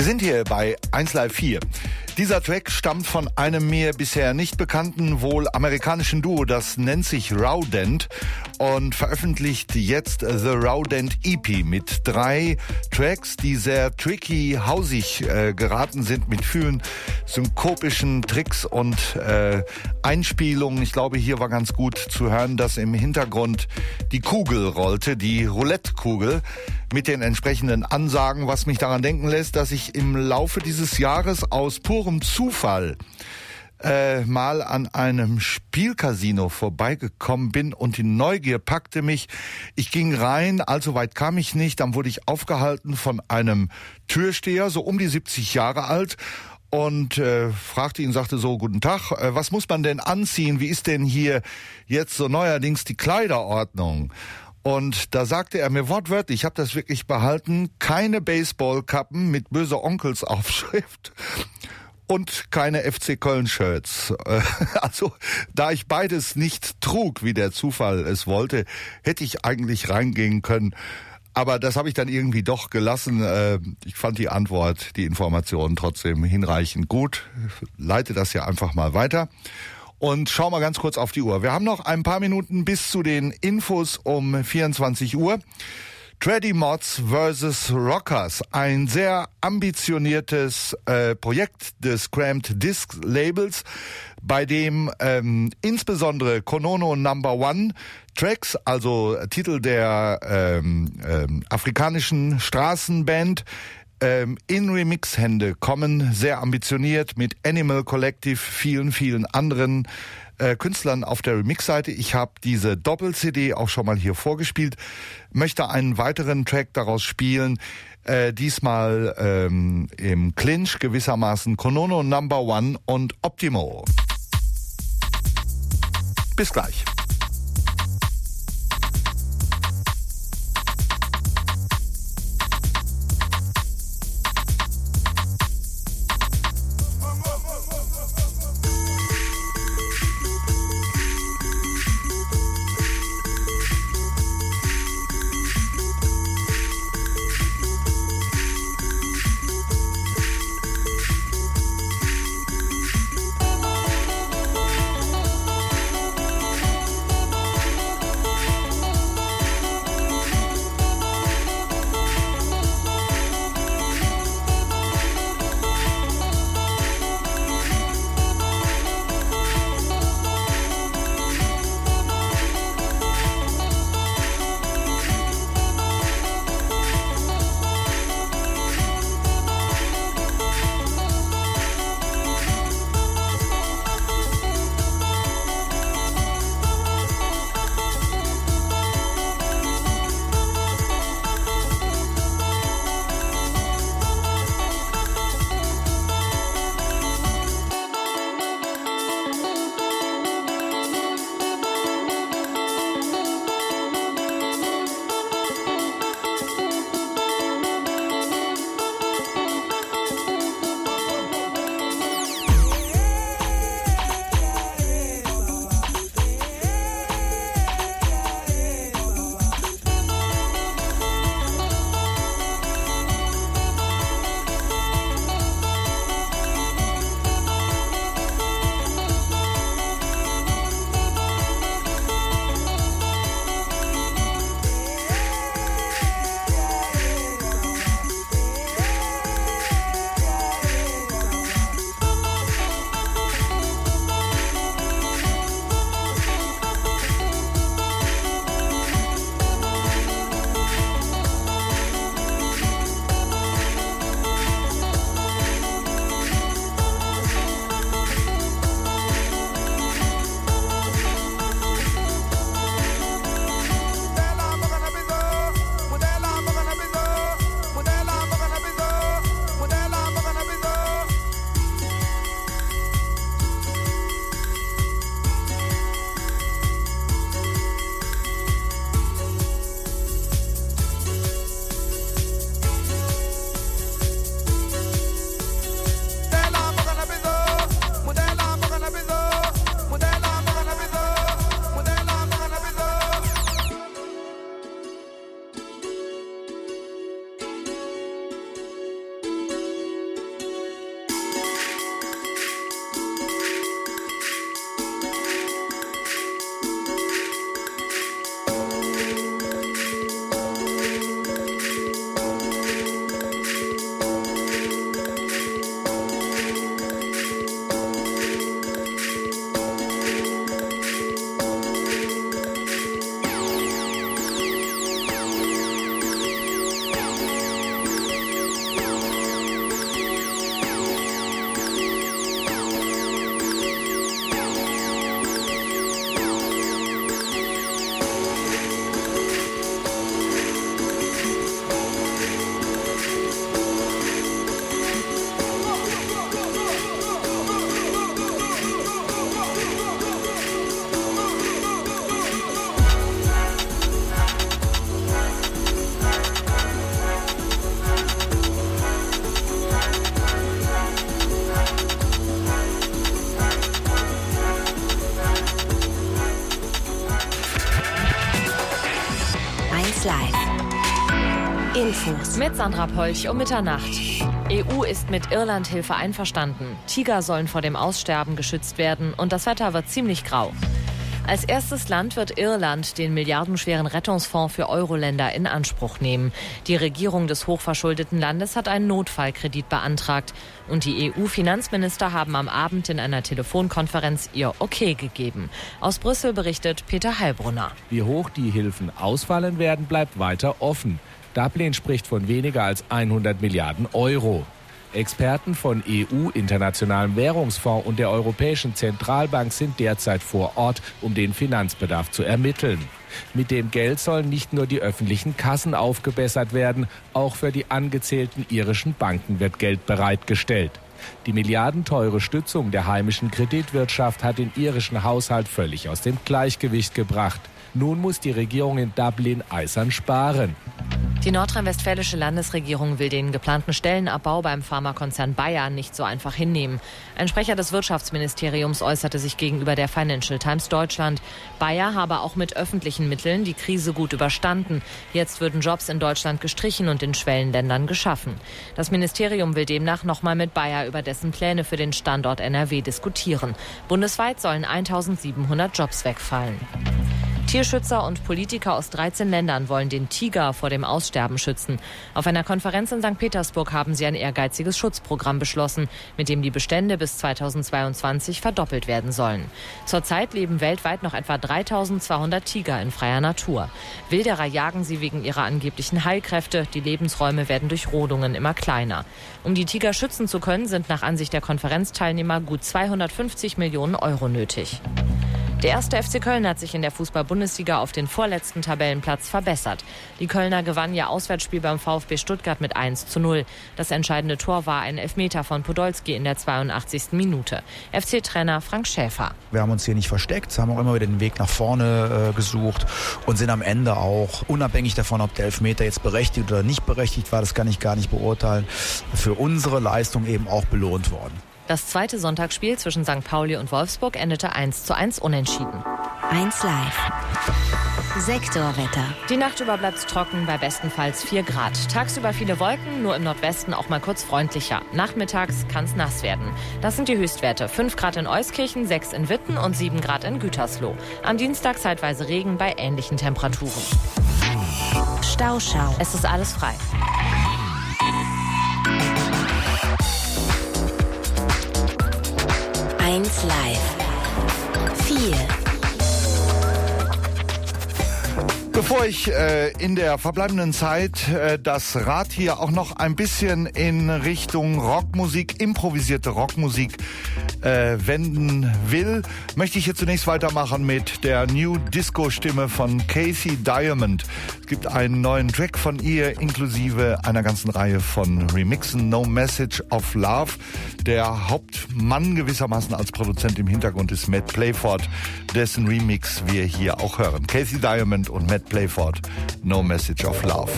Wir sind hier bei eins Live vier. Dieser Track stammt von einem mir bisher nicht bekannten, wohl amerikanischen Duo, das nennt sich Rowdent und veröffentlicht jetzt The Rowdent E P mit drei Tracks, die sehr tricky, hausig äh, geraten sind mit vielen synkopischen Tricks und äh, Einspielungen. Ich glaube, hier war ganz gut zu hören, dass im Hintergrund die Kugel rollte, die Roulette-Kugel mit den entsprechenden Ansagen, was mich daran denken lässt, dass ich im Laufe dieses Jahres aus purem Zufall äh, mal an einem Spielcasino vorbeigekommen bin und die Neugier packte mich. Ich ging rein, allzu weit kam ich nicht, dann wurde ich aufgehalten von einem Türsteher, so um die siebzig Jahre alt, und äh, fragte ihn, sagte so, guten Tag, äh, was muss man denn anziehen? Wie ist denn hier jetzt so neuerdings die Kleiderordnung? Und da sagte er mir wortwörtlich, ich habe das wirklich behalten, keine Baseballkappen mit böse Onkels Aufschrift und keine F C Köln Shirts. Also da ich beides nicht trug, wie der Zufall es wollte, hätte ich eigentlich reingehen können. Aber das habe ich dann irgendwie doch gelassen. Ich fand die Antwort, die Information trotzdem hinreichend gut. Leite das ja einfach mal weiter. Und schau mal ganz kurz auf die Uhr. Wir haben noch ein paar Minuten bis zu den Infos um vierundzwanzig Uhr. Treddy Mods versus Rockers, ein sehr ambitioniertes äh, Projekt des Cramped Disc Labels, bei dem ähm, insbesondere Konono Number One Tracks, also Titel der ähm, ähm, afrikanischen Straßenband, in Remix-Hände kommen, sehr ambitioniert mit Animal Collective, vielen, vielen anderen äh, Künstlern auf der Remix-Seite. Ich habe diese Doppel-C D auch schon mal hier vorgespielt, möchte einen weiteren Track daraus spielen, äh, diesmal ähm, im Clinch gewissermaßen Konono Number One und Optimo. Bis gleich. Thank eins Live. Infos. Mit Sandra Polch um Mitternacht. E U ist mit Irlandhilfe einverstanden. Tiger sollen vor dem Aussterben geschützt werden und das Wetter wird ziemlich grau. Als erstes Land wird Irland den milliardenschweren Rettungsfonds für Euro-Länder in Anspruch nehmen. Die Regierung des hochverschuldeten Landes hat einen Notfallkredit beantragt. Und die E U-Finanzminister haben am Abend in einer Telefonkonferenz ihr Okay gegeben. Aus Brüssel berichtet Peter Heilbrunner. Wie hoch die Hilfen ausfallen werden, bleibt weiter offen. Dublin spricht von weniger als hundert Milliarden Euro. Experten von E U, Internationalem Währungsfonds und der Europäischen Zentralbank sind derzeit vor Ort, um den Finanzbedarf zu ermitteln. Mit dem Geld sollen nicht nur die öffentlichen Kassen aufgebessert werden, auch für die angezählten irischen Banken wird Geld bereitgestellt. Die milliardenteure Stützung der heimischen Kreditwirtschaft hat den irischen Haushalt völlig aus dem Gleichgewicht gebracht. Nun muss die Regierung in Dublin eisern sparen. Die nordrhein-westfälische Landesregierung will den geplanten Stellenabbau beim Pharmakonzern Bayer nicht so einfach hinnehmen. Ein Sprecher des Wirtschaftsministeriums äußerte sich gegenüber der Financial Times Deutschland. Bayer habe auch mit öffentlichen Mitteln die Krise gut überstanden. Jetzt würden Jobs in Deutschland gestrichen und in Schwellenländern geschaffen. Das Ministerium will demnach nochmal mit Bayer über dessen Pläne für den Standort N R W diskutieren. Bundesweit sollen eintausendsiebenhundert Jobs wegfallen. Tierschützer und Politiker aus dreizehn Ländern wollen den Tiger vor dem Aussterben schützen. Auf einer Konferenz in Sankt Petersburg haben sie ein ehrgeiziges Schutzprogramm beschlossen, mit dem die Bestände bis zweitausendzweiundzwanzig verdoppelt werden sollen. Zurzeit leben weltweit noch etwa dreitausendzweihundert Tiger in freier Natur. Wilderer jagen sie wegen ihrer angeblichen Heilkräfte. Die Lebensräume werden durch Rodungen immer kleiner. Um die Tiger schützen zu können, sind nach Ansicht der Konferenzteilnehmer gut zweihundertfünfzig Millionen Euro nötig. Der erste F C Köln hat sich in der Fußball-Bundesliga auf den vorletzten Tabellenplatz verbessert. Die Kölner gewannen ihr Auswärtsspiel beim VfB Stuttgart mit eins zu null. Das entscheidende Tor war ein Elfmeter von Podolski in der zweiundachtzigsten Minute. F C-Trainer Frank Schäfer. Wir haben uns hier nicht versteckt, haben auch immer wieder den Weg nach vorne äh, gesucht und sind am Ende auch, unabhängig davon, ob der Elfmeter jetzt berechtigt oder nicht berechtigt war, das kann ich gar nicht beurteilen, für unsere Leistung eben auch belohnt worden. Das zweite Sonntagsspiel zwischen Sankt Pauli und Wolfsburg endete eins zu eins unentschieden. eins Live. Sektorwetter. Die Nacht über bleibt es trocken, bei bestenfalls vier Grad. Tagsüber viele Wolken, nur im Nordwesten auch mal kurz freundlicher. Nachmittags kann es nass werden. Das sind die Höchstwerte. fünf Grad in Euskirchen, sechs in Witten und sieben Grad in Gütersloh. Am Dienstag zeitweise Regen bei ähnlichen Temperaturen. Stauschau. Es ist alles frei. eins Live. vier. Bevor ich äh, in der verbleibenden Zeit äh, das Rad hier auch noch ein bisschen in Richtung Rockmusik, improvisierte Rockmusik äh, wenden will, möchte ich hier zunächst weitermachen mit der New Disco-Stimme von Casey Diamond. Es gibt einen neuen Track von ihr, inklusive einer ganzen Reihe von Remixen. No Message of Love. Der Hauptmann gewissermaßen als Produzent im Hintergrund ist Matt Playford, dessen Remix wir hier auch hören. Casey Diamond und Matt Playford, No Message of Love.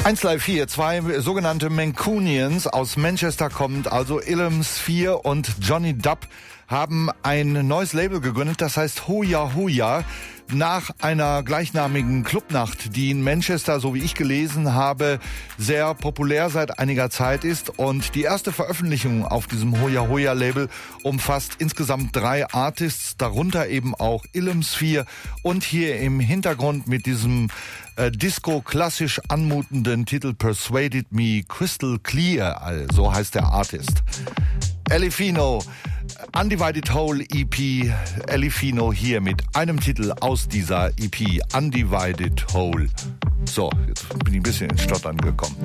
eins Live vier, zwei sogenannte Mancunians aus Manchester kommt, also Ilham Sphere und Johnny Dubb haben ein neues Label gegründet, das heißt Hoya Hoya, nach einer gleichnamigen Clubnacht, die in Manchester, so wie ich gelesen habe, sehr populär seit einiger Zeit ist. Und die erste Veröffentlichung auf diesem Hoya Hoya Label umfasst insgesamt drei Artists, darunter eben auch Ilham Sphere und hier im Hintergrund mit diesem äh, Disco-klassisch anmutenden Titel Persuaded Me Crystal Clear, so heißt der Artist. Elifino, Undivided Whole E P, Elifino hier mit einem Titel aus dieser E P, Undivided Whole. So, jetzt bin ich ein bisschen ins Stottern gekommen.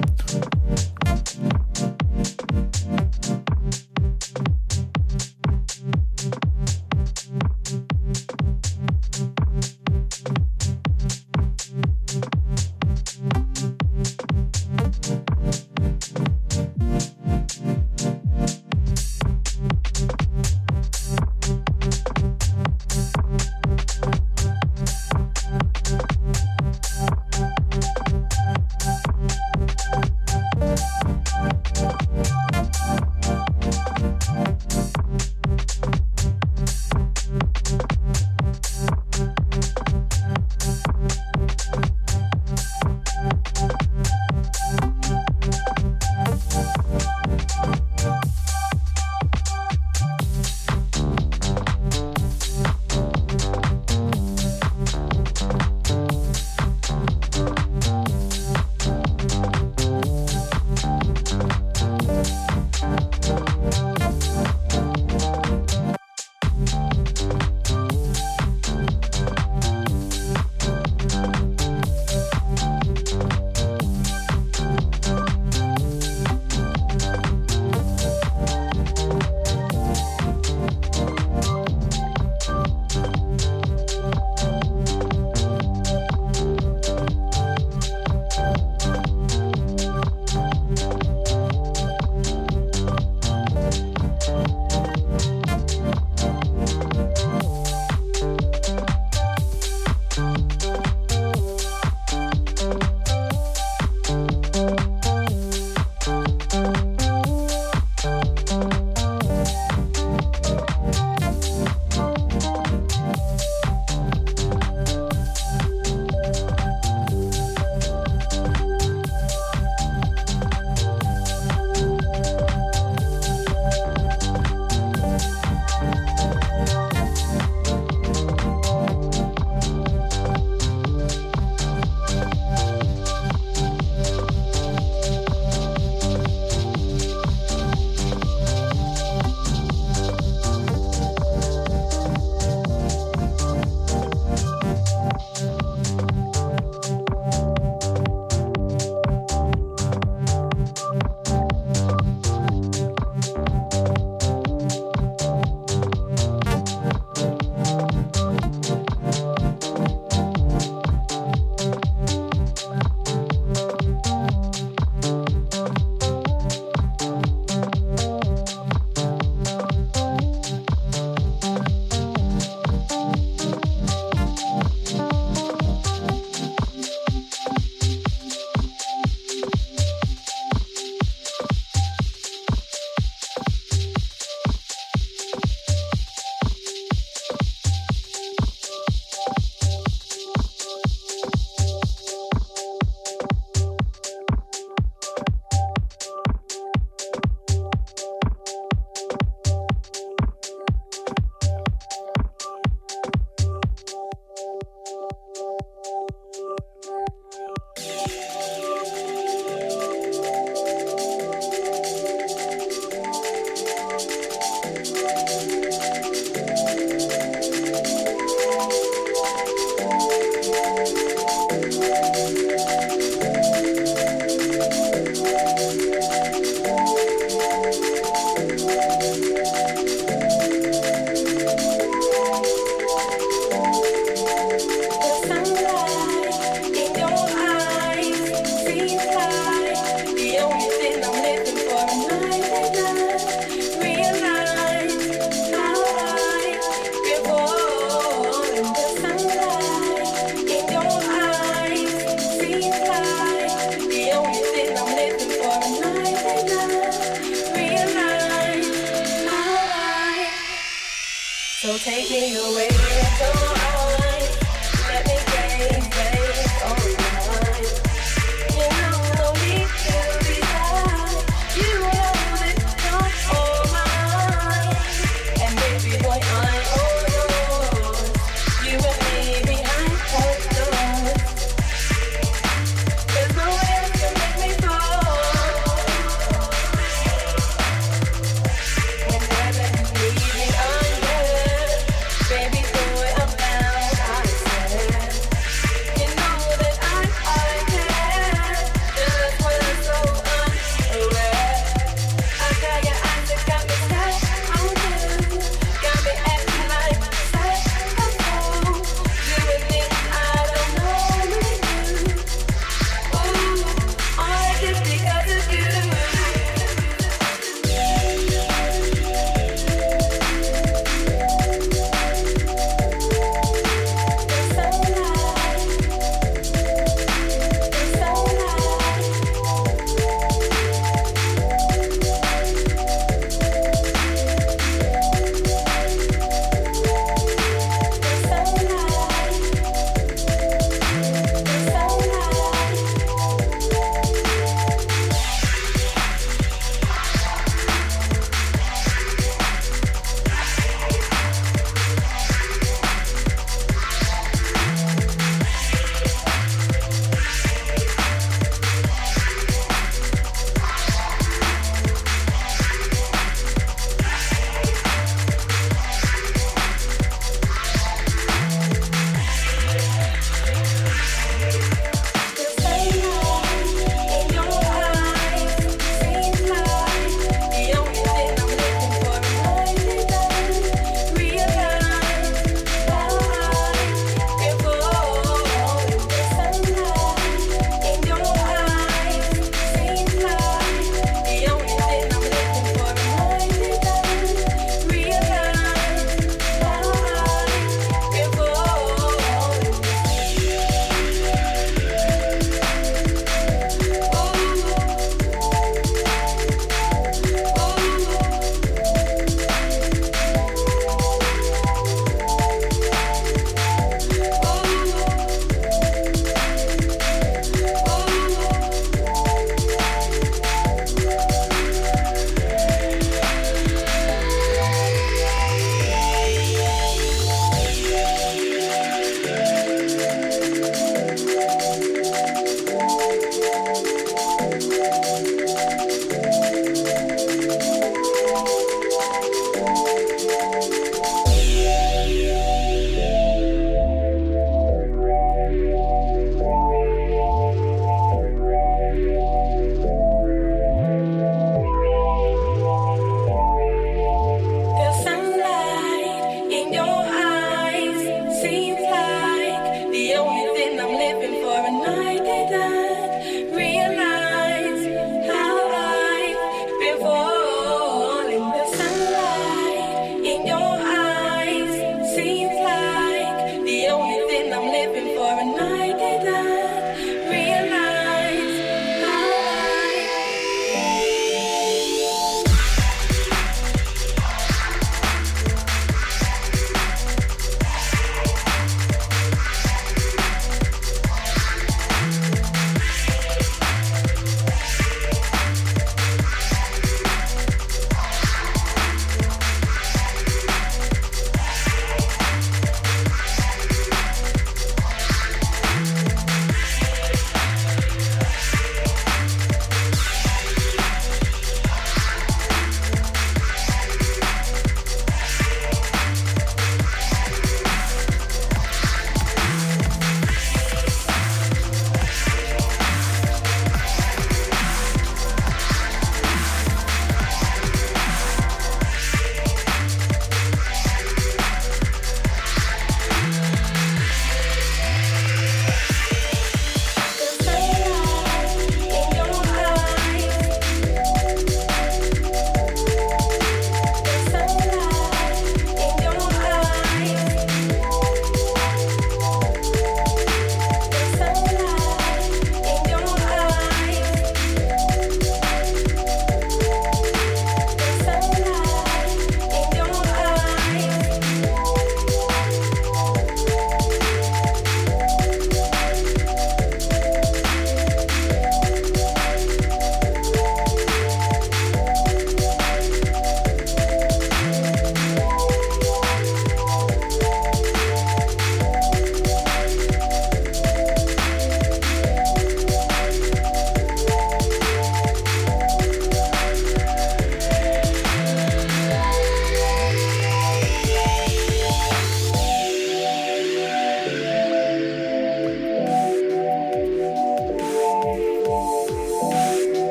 me away. Don't hide. Let me gaze, gaze on mine. You know no need to be sad. You know that you're all mine. And baby boy, I'm all yours. You and me behind closed doors. There's no way else to make me fall. Whenever you need me, I'm there. Baby boy, I'm there.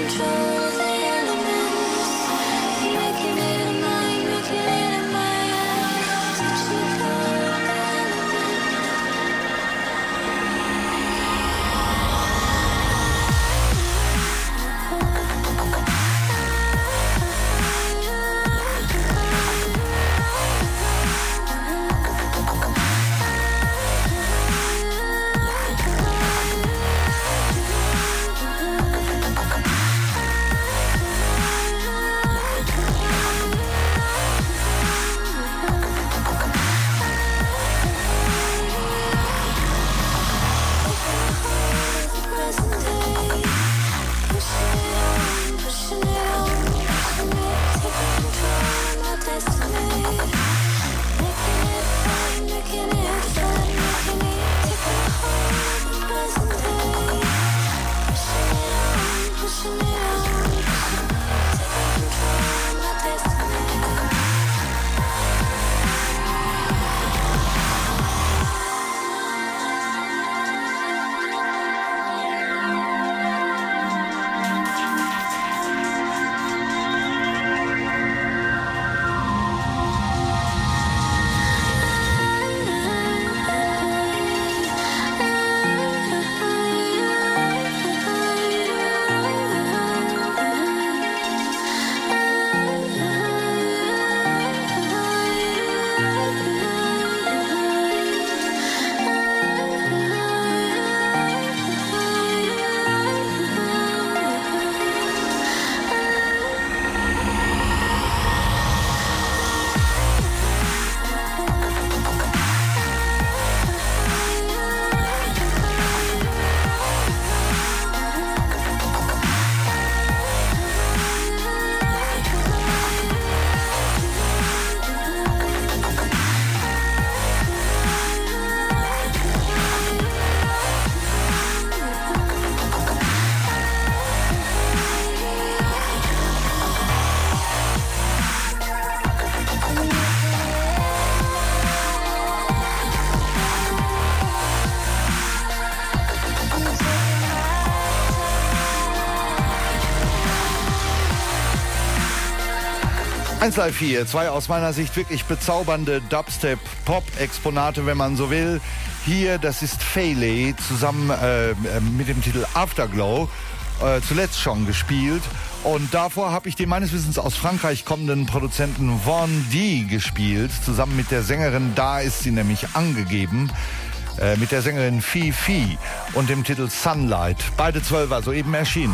eins Live vier, zwei aus meiner Sicht wirklich bezaubernde Dubstep-Pop-Exponate, wenn man so will. Hier, das ist Fayley zusammen äh, mit dem Titel Afterglow, äh, zuletzt schon gespielt. Und davor habe ich den meines Wissens aus Frankreich kommenden Produzenten Von D gespielt, zusammen mit der Sängerin, da ist sie nämlich angegeben, äh, mit der Sängerin Fifi und dem Titel Sunlight. Beide Zwölfer, soeben erschienen.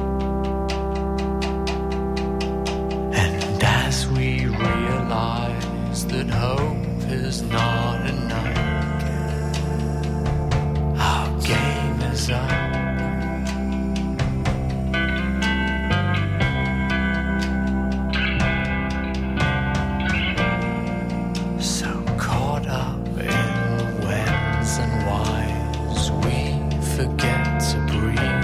we realize that hope is not enough. Our game is up. So caught up in the whens and whys, we forget to breathe.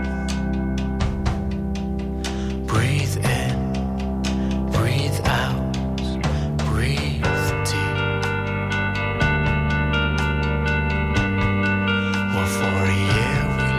Breathe in, breathe out, breathe deep. Well, for a year we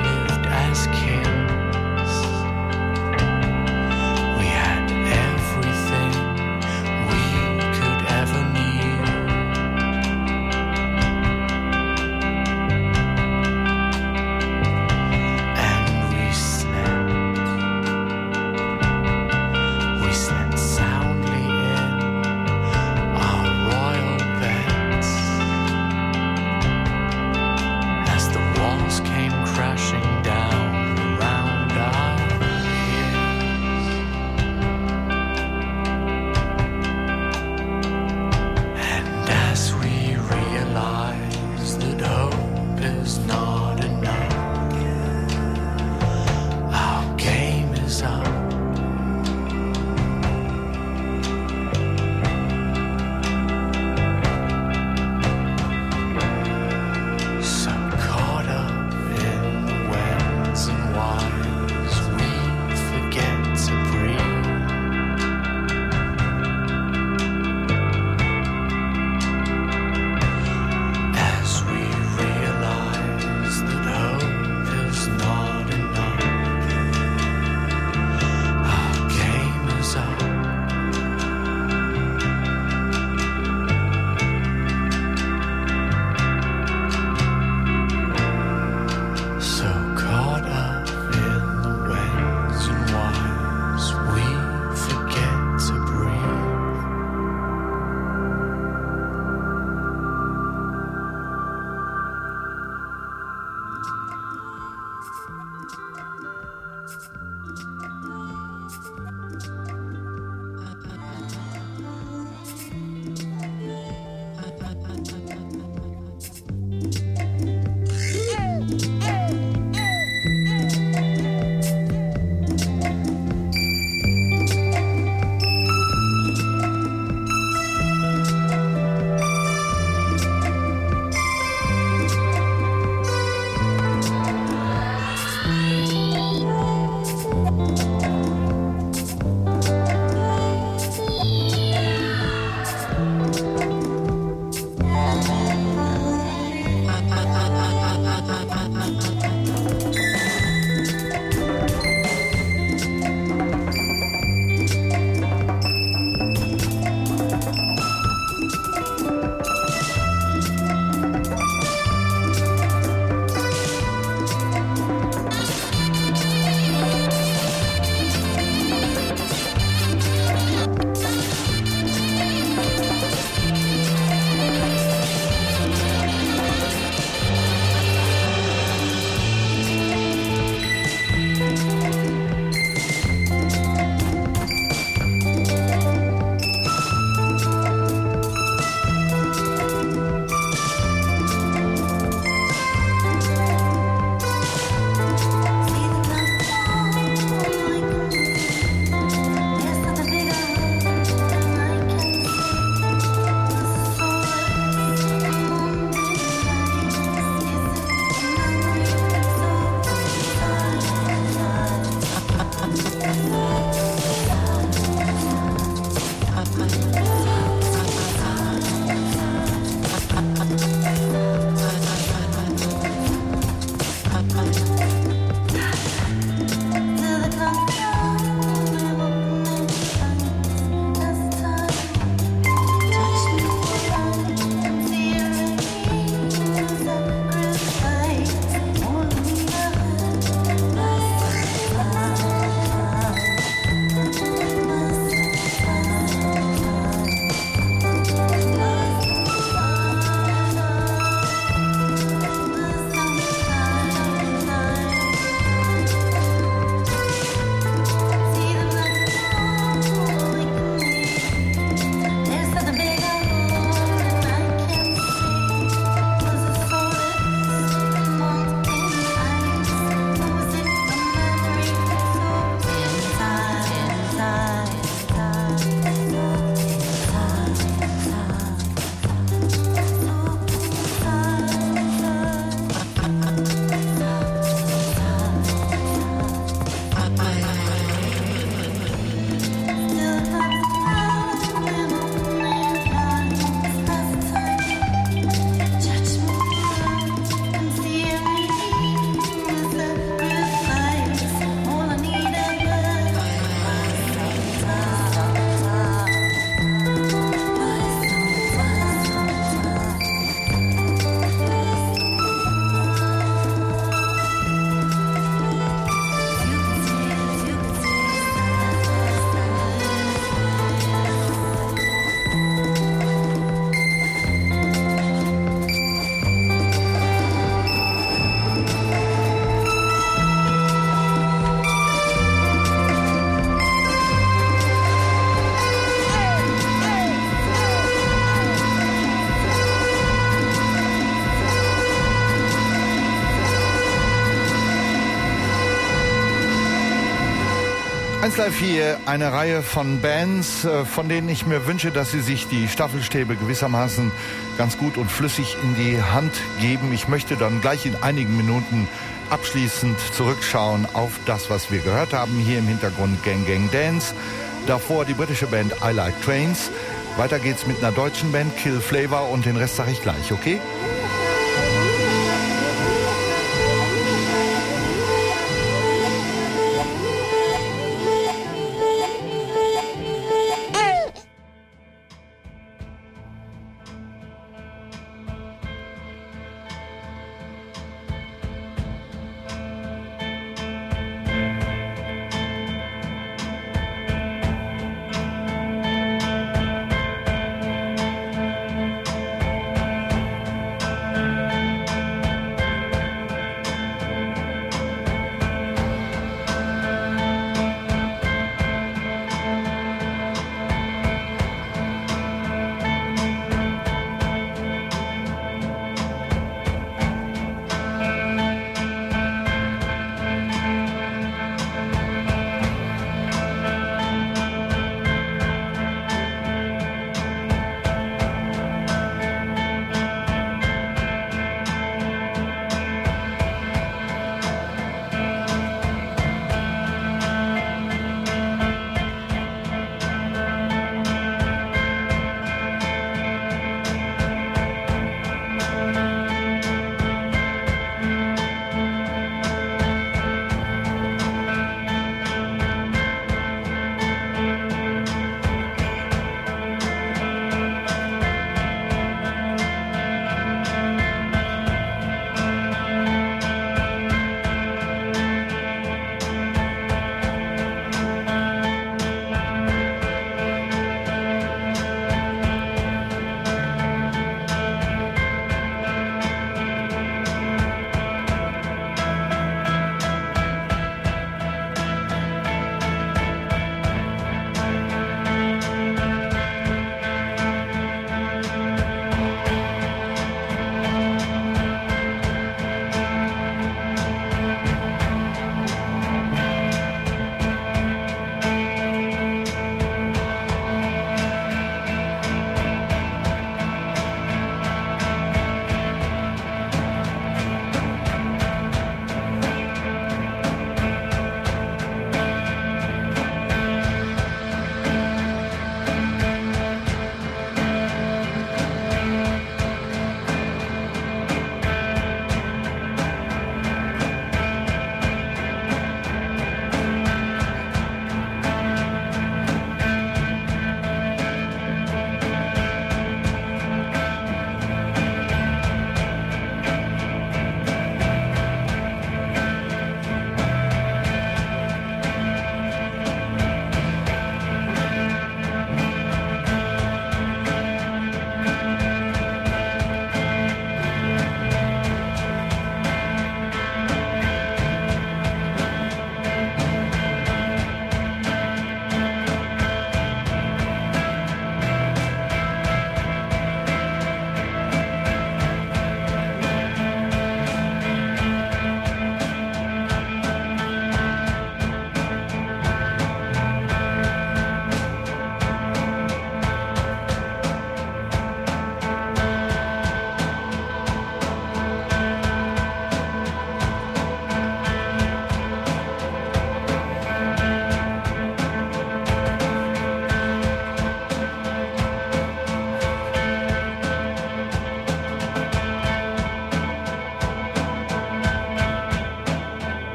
eins Live vier, eine Reihe von Bands, von denen ich mir wünsche, dass sie sich die Staffelstäbe gewissermaßen ganz gut und flüssig in die Hand geben. Ich möchte dann gleich in einigen Minuten abschließend zurückschauen auf das, was wir gehört haben. Hier im Hintergrund Gang Gang Dance, davor die britische Band I Like Trains. Weiter geht's mit einer deutschen Band, Kill Flavor, und den Rest sage ich gleich, okay?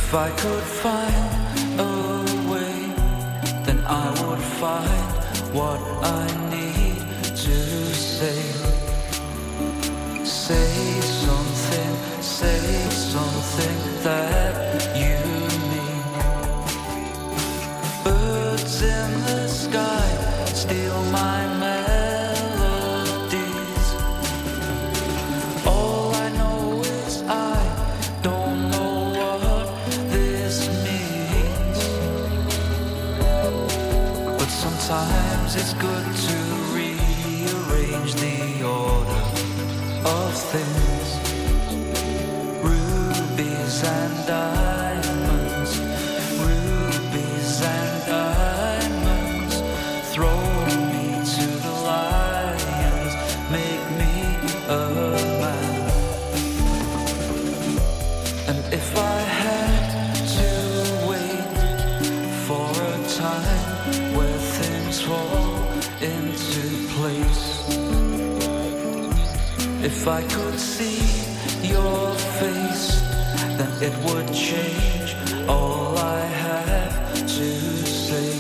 If I could find a way, then I would find what I need to say. Say something, say something that you mean. Birds in the sky steal my melodies. All I know is I don't know what this means. But sometimes it's good to rearrange the order of things. Rubies and diamonds, rubies and diamonds. Throw me to the lions, make me a man. And if I had to wait for a time where things fall into place, if I could see your face, then it would change all I have to say.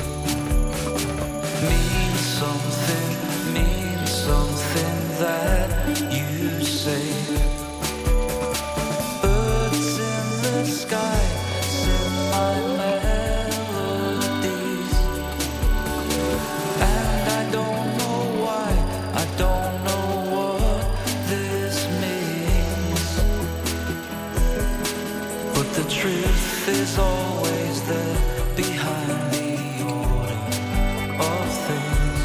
Mean something, mean something that you say. Birds in the sky sing my melodies, and I don't know why, I don't know what this means. But the truth is always there behind the order of things.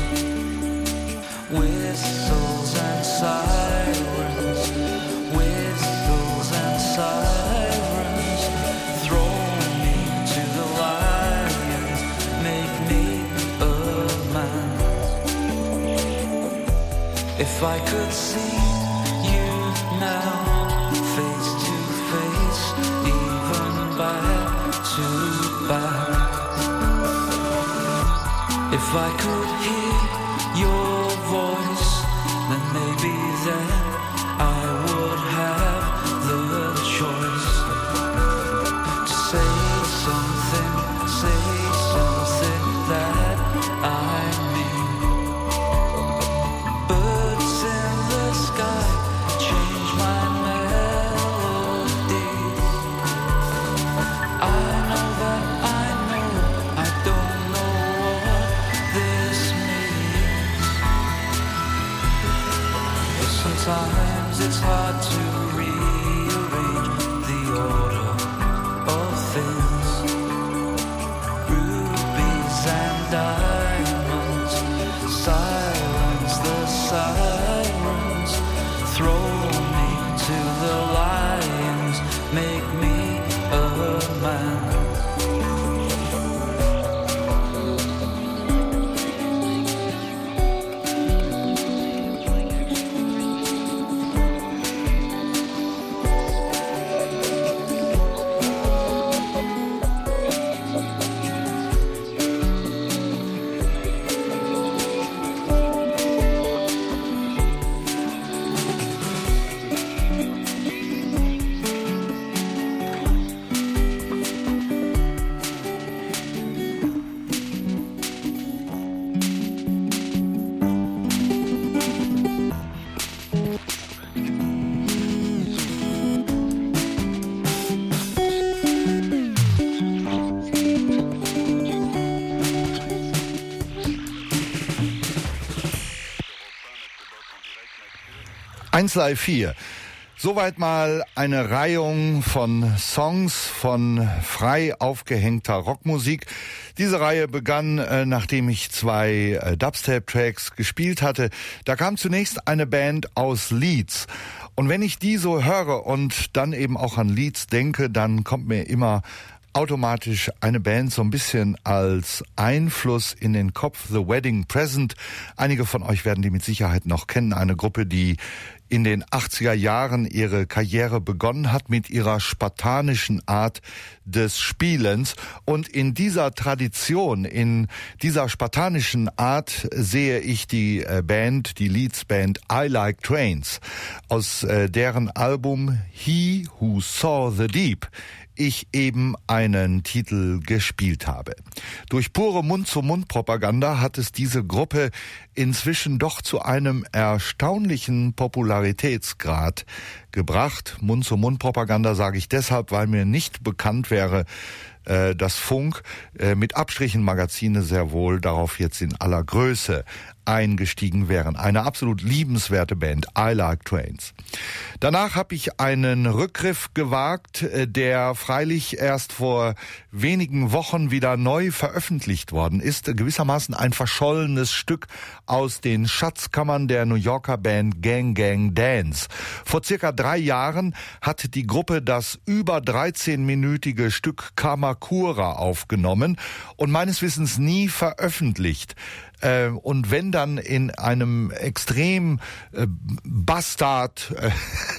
Whistles and sirens, whistles and sirens. Throw me to the lions, make me a man. If I could see you now, face to face, even back to back. If I could hear your voice, then maybe then I would have the choice to say something, say something that I mean. Birds in the sky change my melodies. I know that I know I don't know what this means. But sometimes it's hard to rearrange the order of things. Rubies and diamonds, silence the sirens. Throw me to the lions, make me a man. eins Live vier. Soweit mal eine Reihung von Songs von frei aufgehängter Rockmusik. Diese Reihe begann, äh, nachdem ich zwei äh, Dubstep-Tracks gespielt hatte. Da kam zunächst eine Band aus Leeds. Und wenn ich die so höre und dann eben auch an Leeds denke, dann kommt mir immer automatisch eine Band so ein bisschen als Einfluss in den Kopf, The Wedding Present. Einige von euch werden die mit Sicherheit noch kennen. Eine Gruppe, die in den achtziger Jahren ihre Karriere begonnen hat mit ihrer spartanischen Art des Spielens. Und in dieser Tradition, in dieser spartanischen Art sehe ich die Band, die Leeds-Band I Like Trains, aus deren Album He Who Saw the Deep ich eben einen Titel gespielt habe. Durch pure Mund-zu-Mund-Propaganda hat es diese Gruppe inzwischen doch zu einem erstaunlichen Popularitätsgrad gebracht. Mund-zu-Mund-Propaganda sage ich deshalb, weil mir nicht bekannt wäre, äh, dass Funk äh, mit Abstrichen Magazine sehr wohl darauf jetzt in aller Größe eingestiegen wären. Eine absolut liebenswerte Band, I Like Trains. Danach habe ich einen Rückgriff gewagt, der freilich erst vor wenigen Wochen wieder neu veröffentlicht worden ist. Gewissermaßen ein verschollenes Stück aus den Schatzkammern der New Yorker Band Gang Gang Dance. Vor circa drei Jahren hat die Gruppe das über dreizehnminütige Stück Kamakura aufgenommen und meines Wissens nie veröffentlicht. Äh, und wenn dann in einem extrem äh, Bastard, äh,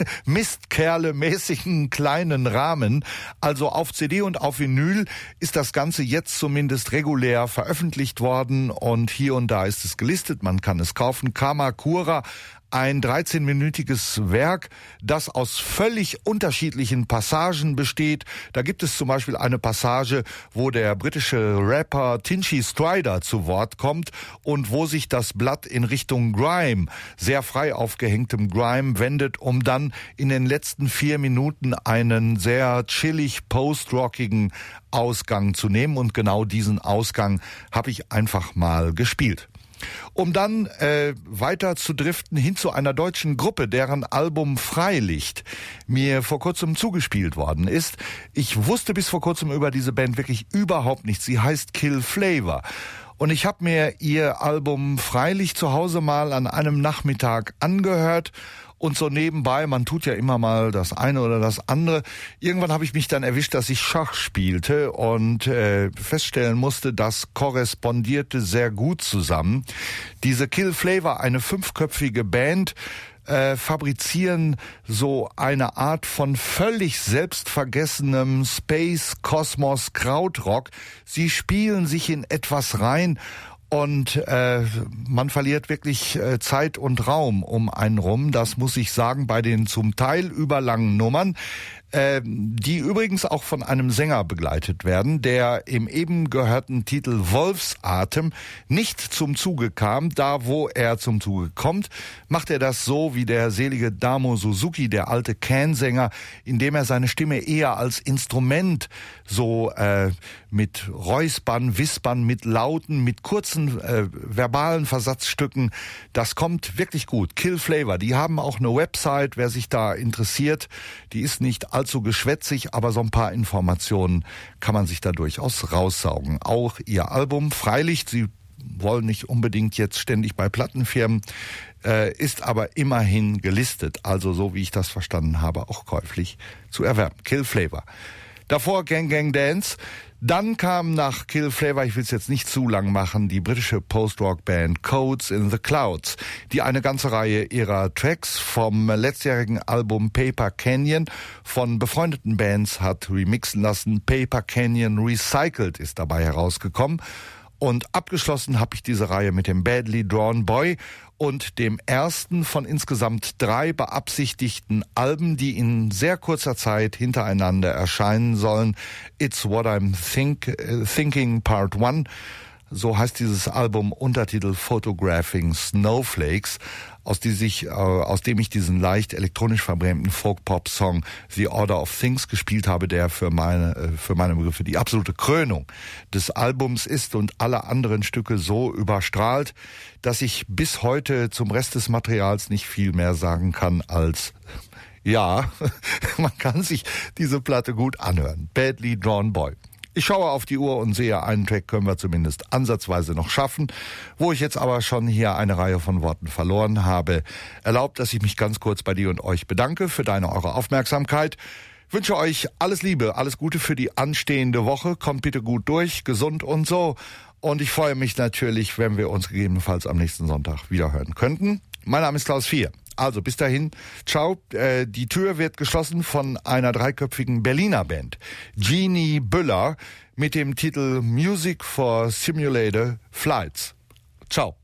Mistkerle-mäßigen kleinen Rahmen, also auf C D und auf Vinyl, ist das Ganze jetzt zumindest regulär veröffentlicht worden und hier und da ist es gelistet, man kann es kaufen. Kamakura, ein dreizehnminütiges Werk, das aus völlig unterschiedlichen Passagen besteht. Da gibt es zum Beispiel eine Passage, wo der britische Rapper Tinchy Stryder zu Wort kommt und wo sich das Blatt in Richtung Grime, sehr frei aufgehängtem Grime, wendet, um dann in den letzten vier Minuten einen sehr chillig post-rockigen Ausgang zu nehmen. Und genau diesen Ausgang habe ich einfach mal gespielt. Um dann äh, weiter zu driften hin zu einer deutschen Gruppe, deren Album Freilicht mir vor kurzem zugespielt worden ist. Ich wusste bis vor kurzem über diese Band wirklich überhaupt nichts. Sie heißt Kill Flavor. Und ich habe mir ihr Album Freilicht zu Hause mal an einem Nachmittag angehört. Und so nebenbei, man tut ja immer mal das eine oder das andere. Irgendwann habe ich mich dann erwischt, dass ich Schach spielte und äh, feststellen musste, das korrespondierte sehr gut zusammen. Diese Kill Flavor, eine fünfköpfige Band, äh, fabrizieren so eine Art von völlig selbstvergessenem Space, Kosmos, Krautrock. Sie spielen sich in etwas rein. Und äh, man verliert wirklich äh, Zeit und Raum um einen rum. Das muss ich sagen, bei den zum Teil überlangen Nummern, äh, die übrigens auch von einem Sänger begleitet werden, der im eben gehörten Titel Wolfsatem nicht zum Zuge kam. Da, wo er zum Zuge kommt, macht er das so wie der selige Damo Suzuki, der alte Can-Sänger, indem er seine Stimme eher als Instrument so äh, mit Räuspern, Wispern, mit Lauten, mit kurzen äh, verbalen Versatzstücken. Das kommt wirklich gut. Kill Flavor, die haben auch eine Website, wer sich da interessiert. Die ist nicht allzu geschwätzig, aber so ein paar Informationen kann man sich da durchaus raussaugen. Auch ihr Album Freilicht, sie wollen nicht unbedingt jetzt ständig bei Plattenfirmen, äh, ist aber immerhin gelistet. Also so wie ich das verstanden habe, auch käuflich zu erwerben. Kill Flavor. Davor Gang Gang Dance. Dann kam nach Kill Flavor, ich will es jetzt nicht zu lang machen, die britische Post-Rock-Band Codes in the Clouds, die eine ganze Reihe ihrer Tracks vom letztjährigen Album Paper Canyon von befreundeten Bands hat remixen lassen. Paper Canyon Recycled ist dabei herausgekommen. Und abgeschlossen habe ich diese Reihe mit dem Badly Drawn Boy und dem ersten von insgesamt drei beabsichtigten Alben, die in sehr kurzer Zeit hintereinander erscheinen sollen. It's What I'm think, uh, Thinking Part One. So heißt dieses Album, Untertitel Photographing Snowflakes, aus, die sich, äh, aus dem ich diesen leicht elektronisch verbrämten Folk-Pop-Song The Order of Things gespielt habe, der für meine, äh, für meine Begriffe die absolute Krönung des Albums ist und alle anderen Stücke so überstrahlt, dass ich bis heute zum Rest des Materials nicht viel mehr sagen kann als ja, man kann sich diese Platte gut anhören. Badly Drawn Boy. Ich schaue auf die Uhr und sehe, einen Track können wir zumindest ansatzweise noch schaffen. Wo ich jetzt aber schon hier eine Reihe von Worten verloren habe, erlaubt, dass ich mich ganz kurz bei dir und euch bedanke für deine, eure Aufmerksamkeit. Wünsche euch alles Liebe, alles Gute für die anstehende Woche. Kommt bitte gut durch, gesund und so. Und ich freue mich natürlich, wenn wir uns gegebenenfalls am nächsten Sonntag wiederhören könnten. Mein Name ist Klaus Vier. Also bis dahin, ciao. Äh, die Tür wird geschlossen von einer dreiköpfigen Berliner Band, Genie Büller, mit dem Titel Music for Simulator Flights. Ciao.